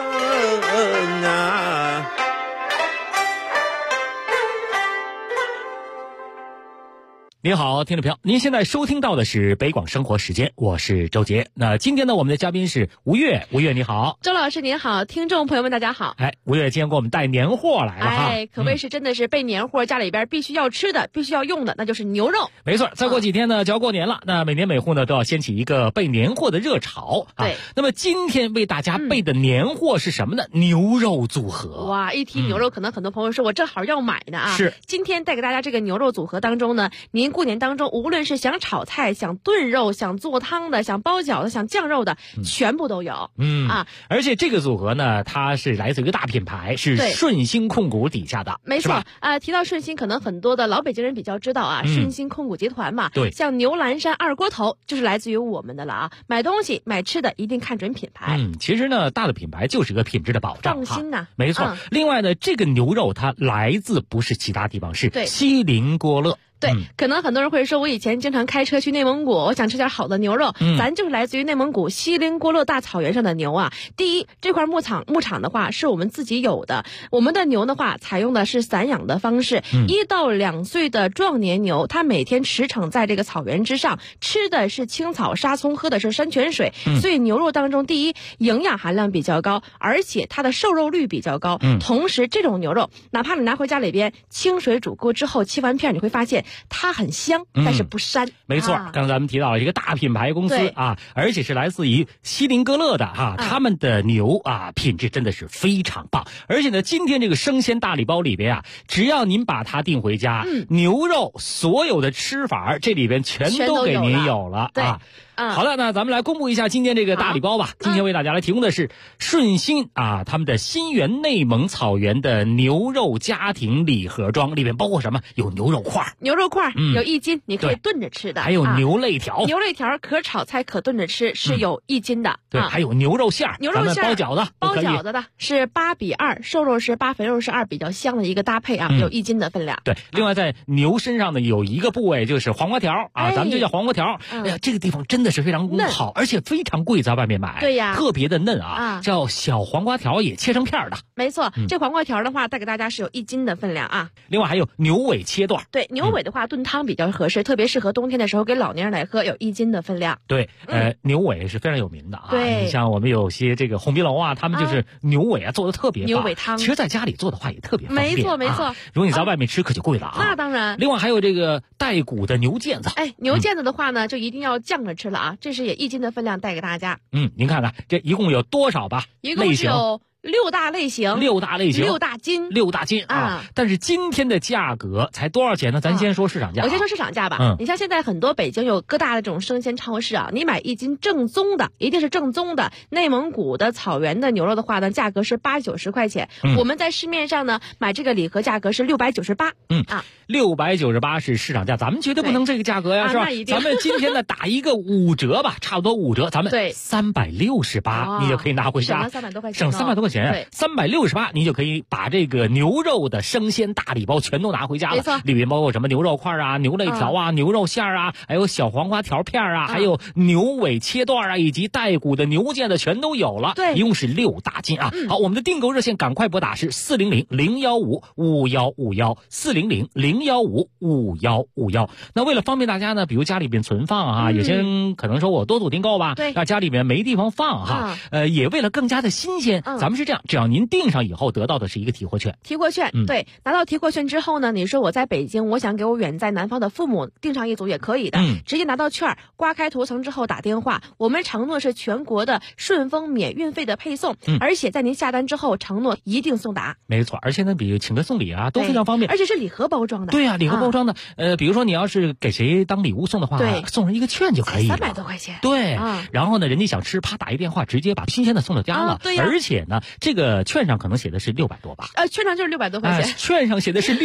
啊！ 您好，听众朋友，您现在收听到的是北广生活时间，我是周杰。那今天呢，我们的嘉宾是吴越，吴越你好。 周老师您好，听众朋友们大家好。 吴越今天给我们带年货来了哈。 可谓是真的是备年货，家里边必须要吃的，必须要用的，那就是牛肉。 没错，再过几天呢就要过年了，那每年每户呢都要掀起一个备年货的热潮。 对， 那么今天为大家备的年货是什么呢？牛肉组合。 哇，一提牛肉，可能很多朋友说我正好要买呢啊。 是， 今天带给大家这个牛肉组合当中呢，您过年当中无论是想炒菜、想炖肉、想做汤的、想包饺子、想酱肉的，全部都有。 而且这个组合呢，它是来自于一个大品牌，是顺兴控股底下的。 没错提到顺兴，可能很多的老北京人比较知道啊，顺兴控股集团嘛。 对， 像牛栏山二锅头就是来自于我们的了啊。买东西买吃的一定看准品牌。 其实呢，大的品牌就是个品质的保障， 放心呐。 没错。另外呢，这个牛肉它来自不是其他地方，是锡林郭勒。 对，可能很多人会说，我以前经常开车去内蒙古，我想吃点好的牛肉。咱就是来自于内蒙古锡林郭勒大草原上的牛啊。第一，这块牧场的话是我们自己有的，我们的牛的话采用的是散养的方式，1到2岁的壮年牛，它每天驰骋在这个草原之上，吃的是青草沙葱，喝的是山泉水，所以牛肉当中第一营养含量比较高，而且它的瘦肉率比较高。同时这种牛肉哪怕你拿回家里边清水煮过之后切完片，你会发现它很香，但是不膻。 没错，刚才咱们提到了一个大品牌公司啊，而且是来自于锡林郭勒的啊，他们的牛啊品质真的是非常棒。而且呢，今天这个生鲜大礼包里边啊，只要您把它订回家，牛肉所有的吃法这里边全都给您有了啊。 好的，那咱们来公布一下今天这个大礼包吧。今天为大家来提供的是顺心他们的新源内蒙草原的牛肉家庭礼盒装，里面包括什么？有牛肉块， 有1斤，你可以炖着吃的。 还有牛肋条， 牛肋条可炒菜可炖着吃，是有1斤的。 对，还有牛肉馅儿， 牛肉馅包饺子， 包饺子的是8比2，瘦肉是8，肥肉是2，比较香的一个搭配啊，有1斤的分量。 对，另外在牛身上呢有一个部位就是黄瓜条咱们就叫黄瓜条。哎呀，这个地方真的是非常好，而且非常贵，在外面买。 对呀， 特别的嫩叫小黄瓜条，也切成片的。 没错，这黄瓜条的话带给大家是有1斤的分量啊。 另外还有牛尾切段。 对，牛尾的话炖汤比较合适，特别适合冬天的时候给老年人来喝，有1斤的分量。 对，牛尾是非常有名的对， 你像我们有些这个红皮楼他们就是牛尾做的特别棒， 牛尾汤。 其实在家里做的话也特别方便。 没错。 如果你在外面吃可就贵了那当然。 另外还有这个带骨的牛腱子。 牛腱子的话呢，就一定要酱着吃了这是也1斤的分量带给大家。 您看看这一共有多少吧？ 一共是有6大类型 ，6大斤但是今天的价格才多少钱呢？咱先说市场价。 我先说市场价吧。你像现在很多北京有各大的这种生鲜超市你买1斤正宗的，一定是正宗的内蒙古的草原的牛肉的话呢，价格是80-90块钱。我们在市面上呢买这个礼盒价格是698。 698是市场价，咱们绝对不能这个价格呀，是吧？咱们今天呢打一个5折吧，差不多5折，咱们368，你就可以拿回家， 省了300多块钱， 省300多块钱，368你就可以把这个牛肉的生鲜大礼包全都拿回家了。 没错， 里面包括什么牛肉块牛肋条牛肉馅还有小黄瓜条片还有牛尾切段以及带骨的牛腱子全都有了。 对， 一共是6大斤好，我们的订购热线赶快拨打是400-015-5151，400-015-5151。那为了方便大家呢，比如家里边存放有些人可能说我多组订购吧， 对， 那家里面没地方放也为了更加的新鲜，咱们是这样，只要您订上以后得到的是一个提货券。 对，拿到提货券之后呢，你说我在北京，我想给我远在南方的父母订上一组也可以的，直接拿到券，刮开图层之后打电话，我们承诺是全国的顺丰免运费的配送，而且在您下单之后承诺一定送达。 没错，而且呢比请客送礼都非常方便， 而且是礼盒包装的。 对呀，礼盒包装的比如说你要是给谁当礼物送的话，送上一个券就可以了 ，300多块钱。 对，然后呢人家想吃啪打一电话直接把新鲜的送到家了。 对呀， 而且呢这个券上可能写的是600多吧， 券上就是600多块钱， 券上写的是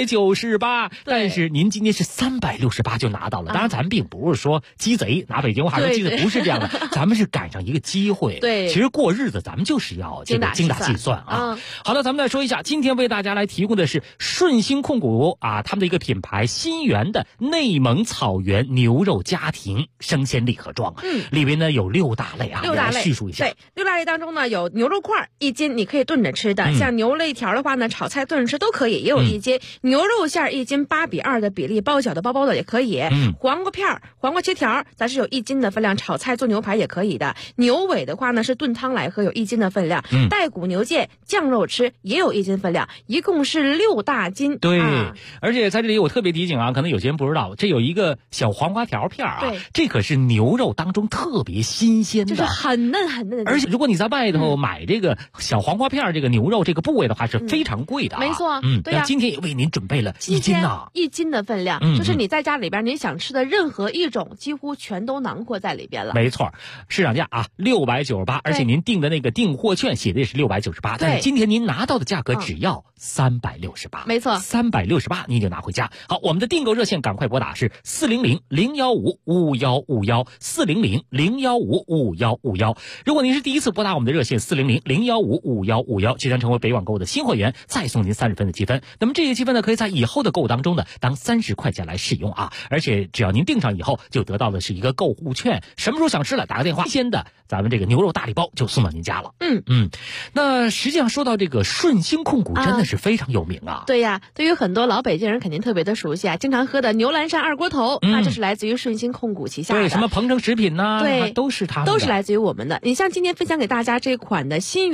698，但是您今天是368就拿到了。当然咱并不是说鸡贼，拿北京话说鸡贼不是这样的，咱们是赶上一个机会。 对， 其实过日子咱们就是要这个精打细算好了，咱们再说一下，今天为大家来提供的是顺心控股他们的一个品牌新源的内蒙草原牛肉家庭生鲜礼盒装，里边呢有6大类 6大类， 叙述一下。 对，6大类当中呢有牛肉块1斤，你可以炖着吃的，像牛肋条的话呢，炒菜炖着吃都可以，也有1斤。牛肉馅1斤8比2的比例，包饺子包包的也可以。黄瓜片、黄瓜切条，咱是有1斤的分量，炒菜做牛排也可以的。牛尾的话呢是炖汤来喝，有1斤的分量。带骨牛腱酱肉吃也有1斤分量，一共是6大斤。 对，而且在这里我特别提醒可能有些人不知道，这有一个小黄瓜条片对， 这可是牛肉当中特别新鲜的， 就是很嫩的。 而且如果你在外头买这个小黄瓜片这个牛肉这个部位的话是非常贵的没错，对呀。 今天也为您准备了1斤 1斤的分量，就是你在家里边您想吃的任何一种几乎全都囊括在里边了。 没错，市场价698，而且您订的那个订货券写的也是698，但是今天您拿到的价格只要368。 没错 ，368您就拿回家。好，我们的订购热线赶快拨打是400-015-5151，400-015-5151。如果您是第一次拨打我们的热线400-015-5151，即将成为北网购的新会员，再送您30分的积分。那么这些积分呢，可以在以后的购物当中呢当30块钱来使用而且只要您订上以后，就得到的是一个购物券，什么时候想吃了打个电话，新鲜的咱们这个牛肉大礼包就送到您家了。那实际上说到这个顺心控股真的是非常有名对呀，对于很多老北京人肯定特别的熟悉经常喝的牛栏山二锅头，那就是来自于顺心控股旗下的。 对，什么鹏城食品对， 都是他们的， 都是来自于我们的。你像今天分享给大家这款的新源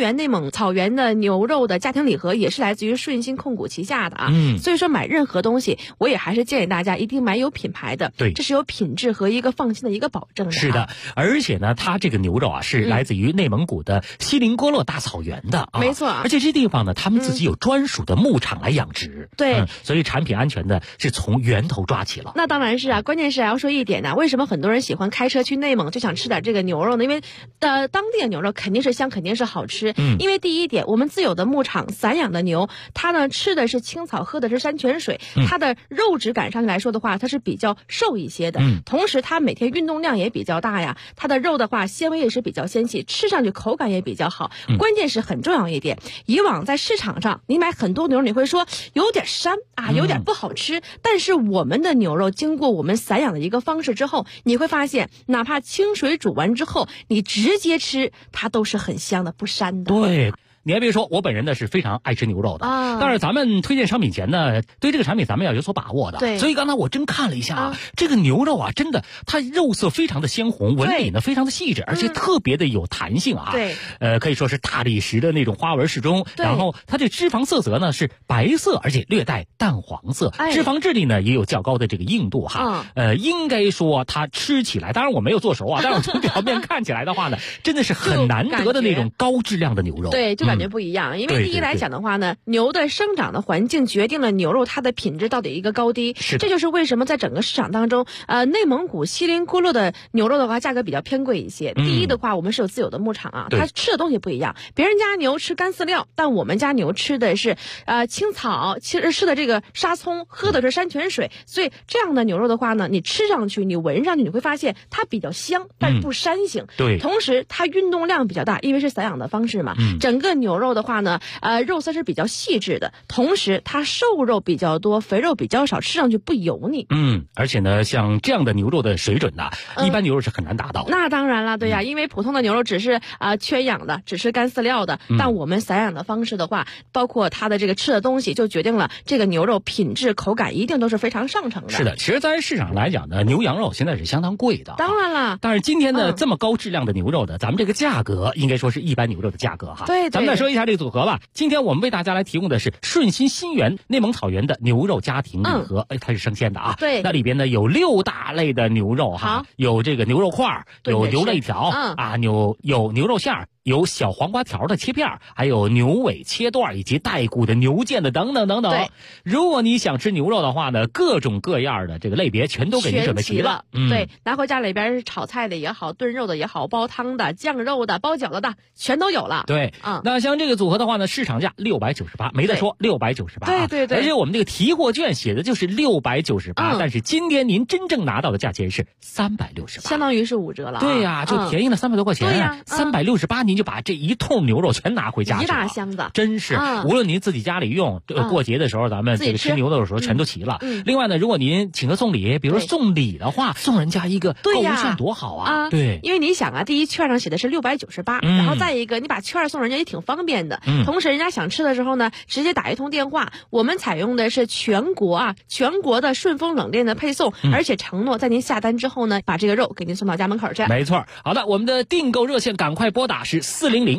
源内蒙草原的牛肉的家庭礼盒也是来自于顺鑫控股旗下的啊。所以说买任何东西，我也还是建议大家一定买有品牌的， 对， 这是有品质和一个放心的一个保证的。 是的，而且呢，它这个牛肉啊是来自于内蒙古的锡林郭勒大草原的啊， 没错。 而且这地方呢，他们自己有专属的牧场来养殖， 对， 所以产品安全呢是从源头抓起了。 那当然是啊，关键是要说一点呢，为什么很多人喜欢开车去内蒙就想吃点这个牛肉呢？因为当地的牛肉肯定是香，肯定是好吃。因为第一点，我们自有的牧场散养的牛，它呢吃的是青草，喝的是山泉水，它的肉质感上来说的话，它是比较瘦一些的。同时它每天运动量也比较大呀，它的肉的话纤维也是比较纤细，吃上去口感也比较好。关键是很重要一点，以往在市场上你买很多牛肉，你会说有点膻啊，有点不好吃。但是我们的牛肉经过我们散养的一个方式之后，你会发现，哪怕清水煮完之后，你直接吃，它都是很香的，不膻的。 对。你还别说，我本人呢是非常爱吃牛肉的，但是咱们推荐商品前呢，对这个产品咱们要有所把握的。 对， 所以刚才我真看了一下这个牛肉啊，真的它肉色非常的鲜红，纹理呢非常的细致，而且特别的有弹性啊。 对， 可以说是大理石的那种花纹适中，然后它这脂肪色泽呢是白色，而且略带淡黄色，脂肪质地呢也有较高的这个硬度哈。应该说它吃起来，当然我没有做熟啊，但是我从表面看起来的话呢，真的是很难得的那种高质量的牛肉。 对，就感觉不一样。因为第一来讲的话呢，牛的生长的环境决定了牛肉它的品质到底一个高低。这就是为什么在整个市场当中，内蒙古锡林郭勒的牛肉的话价格比较偏贵一些。第一的话，我们是有自有的牧场啊，它吃的东西不一样。别人家牛吃干饲料，但我们家牛吃的是青草，吃的这个沙葱，喝的是山泉水。所以这样的牛肉的话呢，你吃上去，你闻上去，你会发现它比较香，但是不膻性。 对， 同时它运动量比较大，因为是散养的方式嘛。整个牛肉的话呢，肉色是比较细致的，同时它瘦肉比较多，肥肉比较少，吃上去不油腻。 而且呢，像这样的牛肉的水准呢，一般牛肉是很难达到的。 那当然了，对呀，因为普通的牛肉只是圈养的，只是干饲料的，但我们散养的方式的话，包括它的这个吃的东西，就决定了这个牛肉品质、口感一定都是非常上乘的。 是的，其实在市场来讲呢，牛羊肉现在是相当贵的。 当然了， 但是今天呢，这么高质量的牛肉的，咱们这个价格应该说是一般牛肉的价格哈。 对， 咱们再说一下这个组合吧。今天我们为大家来提供的是顺鑫新源内蒙草原的牛肉家庭礼盒，它是生鲜的啊。 对， 那里边呢有6大类的牛肉哈，有这个牛肉块，有牛肋条有牛肉馅儿。有小黄瓜条的切片，还有牛尾切段，以及带骨的牛腱的等等等等。如果你想吃牛肉的话呢，各种各样的这个类别全都给你准备齐了。 对，拿回家里边炒菜的也好，炖肉的也好，煲汤的、酱肉的、包饺子的，全都有了。 对，那像这个组合的话呢，市场价698，没得说，698。 对。 而且我们这个提货券写的就是698，但是今天您真正拿到的价钱是368， 相当于是5折了。 对呀，就便宜了300多块钱。 对呀 ，368您就把这一通牛肉全拿回家去了， 一大箱子， 真是。无论您自己家里用，过节的时候咱们这个吃牛肉的时候全都齐了。另外呢，如果您请客送礼，比如说送礼的话，送人家一个购物券多好啊！对， 因为你想啊，第一券上写的是698，然后再一个你把券送人家也挺方便的。同时人家想吃的时候呢，直接打一通电话。我们采用的是全国的顺丰冷链的配送，而且承诺在您下单之后呢，把这个肉给您送到家门口去。 没错。好的，我们的订购热线赶快拨打是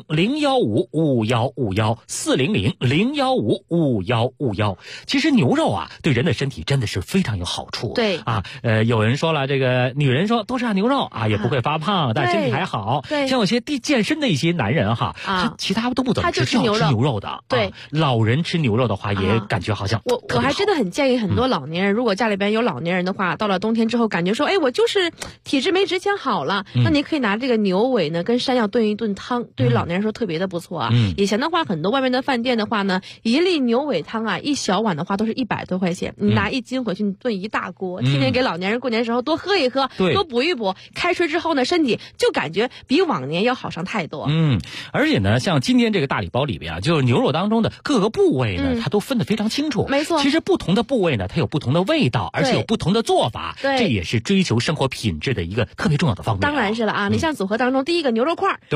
400-015-5151，400-015-5151。其实牛肉啊，对人的身体真的是非常有好处。 对有人说了，这个女人说多吃点牛肉啊，也不会发胖，但身体还好。 对， 像有些健身的一些男人哈，他其他都不怎么吃，就吃牛肉的。 对， 老人吃牛肉的话，也感觉好像我还真的很建议很多老年人，如果家里边有老年人的话，到了冬天之后，感觉说，我就是体质没之前好了，那你可以拿这个牛尾呢跟山药炖一炖汤，对于老年人说特别的不错啊。以前的话，很多外面的饭店的话呢，一粒牛尾汤啊，一小碗的话都是100多块钱，你拿1斤回去，你炖一大锅，天天给老年人过年时候多喝一喝，多补一补，开春之后呢，身体就感觉比往年要好上太多。 而且呢，像今天这个大礼包里边啊，就是牛肉当中的各个部位呢，它都分得非常清楚。 没错， 其实不同的部位呢，它有不同的味道，而且有不同的做法。这也是追求生活品质的一个特别重要的方面。 当然是了啊，你像组合当中第一个牛肉块， 对， 牛肉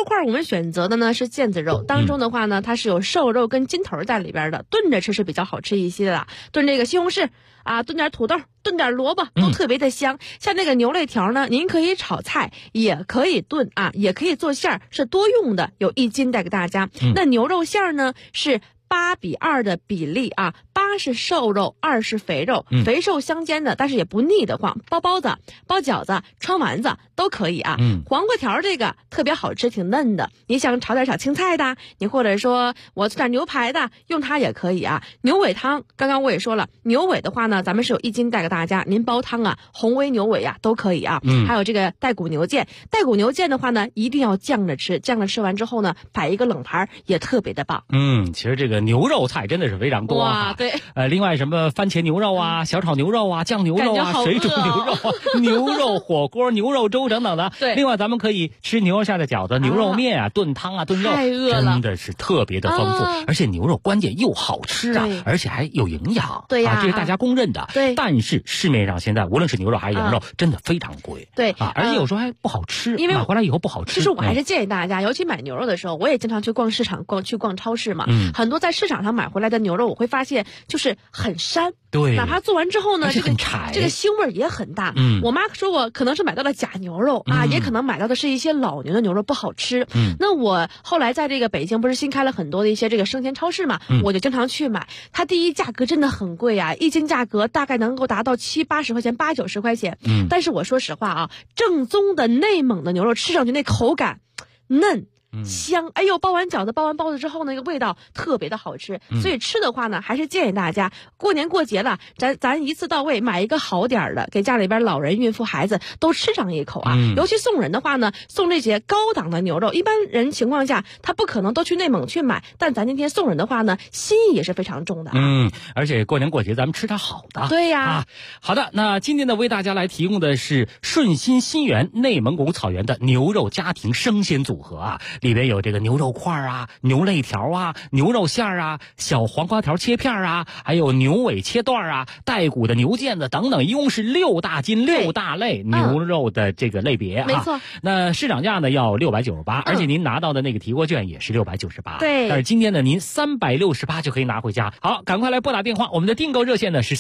块我们选择的呢是腱子肉，当中的话呢它是有瘦肉跟筋头在里边的，炖着吃是比较好吃一些的。炖这个西红柿啊，炖点土豆，炖点萝卜都特别的香。像这个牛肋条呢，您可以炒菜，也可以炖啊，也可以做馅儿，是多用的，有1斤带给大家。那牛肉馅儿呢是8:2的比例啊，8是瘦肉，2是肥肉，肥瘦相间的，但是也不腻得慌。包包子、包饺子、穿丸子都可以啊。黄瓜条这个特别好吃，挺嫩的。你想炒点小青菜的，你或者说我做点牛排的，用它也可以啊。牛尾汤，刚刚我也说了，牛尾的话呢，咱们是有1斤带给大家，您煲汤啊，红煨牛尾啊都可以啊。还有这个带骨牛腱，带骨牛腱的话呢，一定要酱着吃，酱着吃完之后呢，摆一个冷盘也特别的棒。 其实这个牛肉菜真的是非常多啊。 对， 另外什么番茄牛肉啊、小炒牛肉啊、酱牛肉啊、水煮牛肉啊、牛肉火锅、牛肉粥等等的。 对， 另外咱们可以吃牛肉馅的饺子、牛肉面啊、炖汤啊、炖肉， 太饿了， 真的是特别的丰富，而且牛肉关键又好吃啊，而且还有营养。 对呀， 这是大家公认的。 对， 但是市面上现在无论是牛肉还是羊肉，真的非常贵。 对而且有时候还不好吃， 因为买回来以后不好吃。 其实我还是建议大家，尤其买牛肉的时候，我也经常去逛市场、逛超市嘛。很多在市场上买回来的牛肉，我会发现就是很膻。 对， 哪怕做完之后呢， 这个腥味也很大。我妈说我可能是买到了假牛肉啊，也可能买到的是一些老牛的牛肉不好吃。那我后来在这个北京不是新开了很多的一些这个生鲜超市嘛，我就经常去买。它第一价格真的很贵啊，1斤价格大概能够达到70-80块钱、80-90块钱。但是我说实话啊，正宗的内蒙的牛肉吃上去那口感嫩。香，哎呦，包完饺子、包完包子之后，那个味道特别的好吃。所以吃的话呢，还是建议大家过年过节了，咱一次到位买一个好点的，给家里边老人、孕妇、孩子都吃上一口啊。尤其送人的话呢，送这些高档的牛肉，一般人情况下他不可能都去内蒙去买，但咱今天送人的话呢，心意也是非常重的。 而且过年过节咱们吃点好的。 对呀。 好的，那今天呢为大家来提供的是顺心新源内蒙古草原的牛肉家庭生鲜组合啊，里边有这个牛肉块啊、牛肋条啊、牛肉馅啊、小黄瓜条切片啊，还有牛尾切段啊、带骨的牛腱子等等，一共是6大斤6大类牛肉的这个类别没错。 那市场价呢要698，而且您拿到的那个提货券也是698。 对。 但是今天呢您368就可以拿回家。好，赶快来拨打电话，我们的订购热线呢是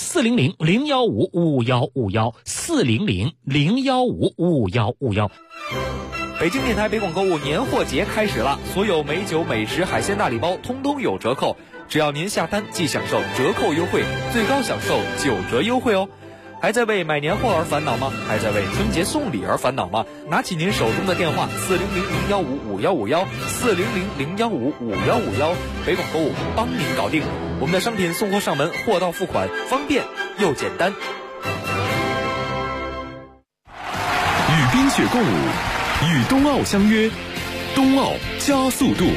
400-015-5151 400-015-5151。 北京电台北广购物年货节开始了，所有美酒、美食、海鲜大礼包通通有折扣，只要您下单即享受折扣优惠，最高享受9折优惠哦。还在为买年货而烦恼吗？还在为春节送礼而烦恼吗？拿起您手中的电话400-015-5151 400-015-5151，北广购物帮您搞定。我们的商品送货上门，货到付款，方便又简单。 与冰雪共舞，与冬奥相约，冬奥加速度。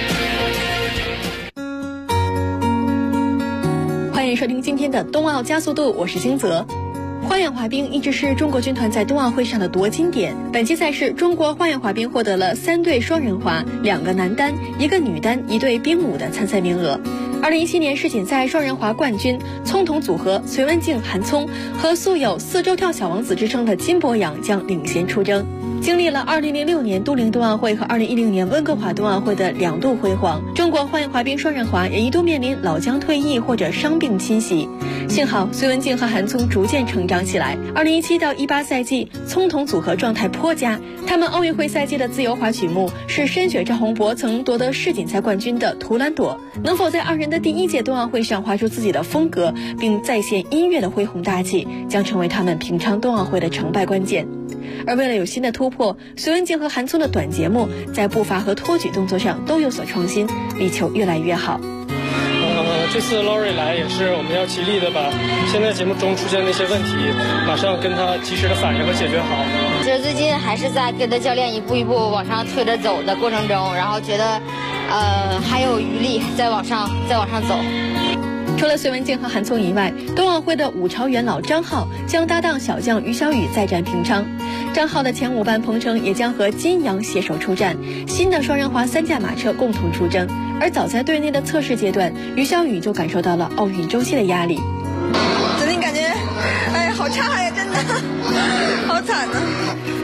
欢迎收听今天的冬奥加速度，我是金泽。花样滑冰一直是中国军团在冬奥会上的夺金点。本期赛事，中国花样滑冰获得了3对双人滑、2个男单、1个女单、1对冰舞的参赛名额。2017年世锦赛双人滑冠军葱桶组合隋文静、韩聪和素有4周跳小王子之称的金博洋将领衔出征。经历了2006年都灵冬奥会和2010年温哥华冬奥会的2度辉煌，中国花样滑冰双人滑也一度面临老将退役或者伤病侵袭。幸好隋文静和韩聪逐渐成长起来。2017到18赛季，葱桶组合状态颇佳。他们奥运会赛季的自由滑曲目是深雪赵宏博曾夺得世锦赛冠军的《图兰朵》。能否在2人的第1届冬奥会上滑出自己的风格，并再现音乐的恢宏大气，将成为他们平昌冬奥会的成败关键。而为了有新的突破，隋文静和韩聪的短节目在步伐和托举动作上都有所创新，力求越来越好。 这次 Lori 来也是我们要极力的把现在节目中出现的一些问题马上跟他及时的反应和解决好。 这最近还是在跟着教练一步一步往上推着走的过程中，然后觉得还有余力再往上走。 除了隋文静和韩聪以外，冬奥会的5朝元老张浩将搭档小将于小雨再战平昌。张浩的前5班彭程也将和金阳携手出战，新的双人滑3驾马车共同出征。而早在队内的测试阶段，于小雨就感受到了奥运周期的压力。 最近感觉，好差呀，真的，好惨啊！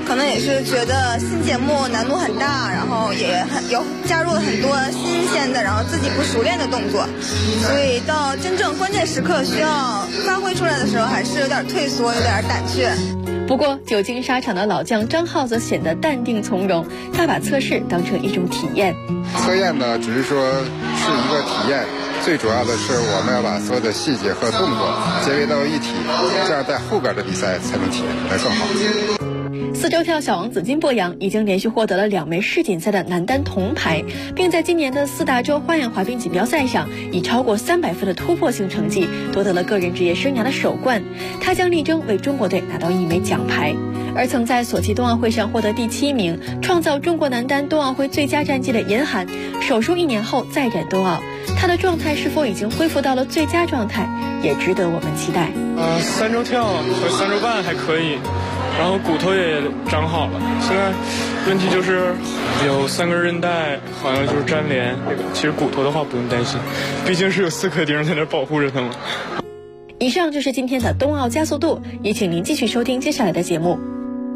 可能也是觉得新节目难度很大，然后也有加入了很多新鲜的，然后自己不熟练的动作，所以到真正关键时刻需要发挥出来的时候，还是有点退缩，有点胆怯。 不过，久经沙场的老将张浩则显得淡定从容，他把测试当成一种体验。 测验呢，只是说是一个体验，最主要的是我们要把所有的细节和动作结合到一体，这样在后边的比赛才能体验得更好。 4周跳小王子金博洋已经连续获得了2枚世锦赛的男单铜牌，并在今年的4大洲花样滑冰锦标赛上以超过300分的突破性成绩夺得了个人职业生涯的首冠。他将力争为中国队拿到1枚奖牌。而曾在索契冬奥会上获得第7名，创造中国男单冬奥会最佳战绩的严寒，手术1年后再战冬奥，他的状态是否已经恢复到了最佳状态，也值得我们期待。 3周跳和3周半还可以，然后骨头也长好了，现在问题就是有3根韧带好像就是粘连，其实骨头的话不用担心，毕竟是有4颗钉在那保护着它们。 以上就是今天的冬奥加速度，也请您继续收听接下来的节目。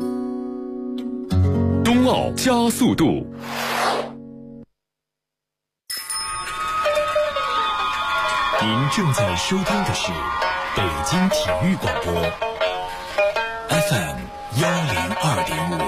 冬奥加速度。您正在收听的是北京体育广播 FM 102.5。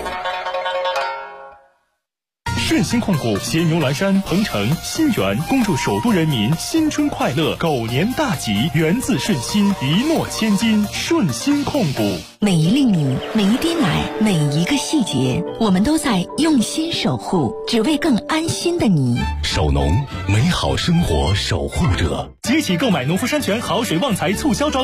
顺心控股携牛栏山、鹏城、新源，恭祝首都人民新春快乐，狗年大吉，源自顺心，一诺千金。顺心控股， 每一粒米，每一滴奶，每一个细节，我们都在用心守护，只为更安心的你。 守农，美好生活守护者。 即起购买农夫山泉好水旺财促销装。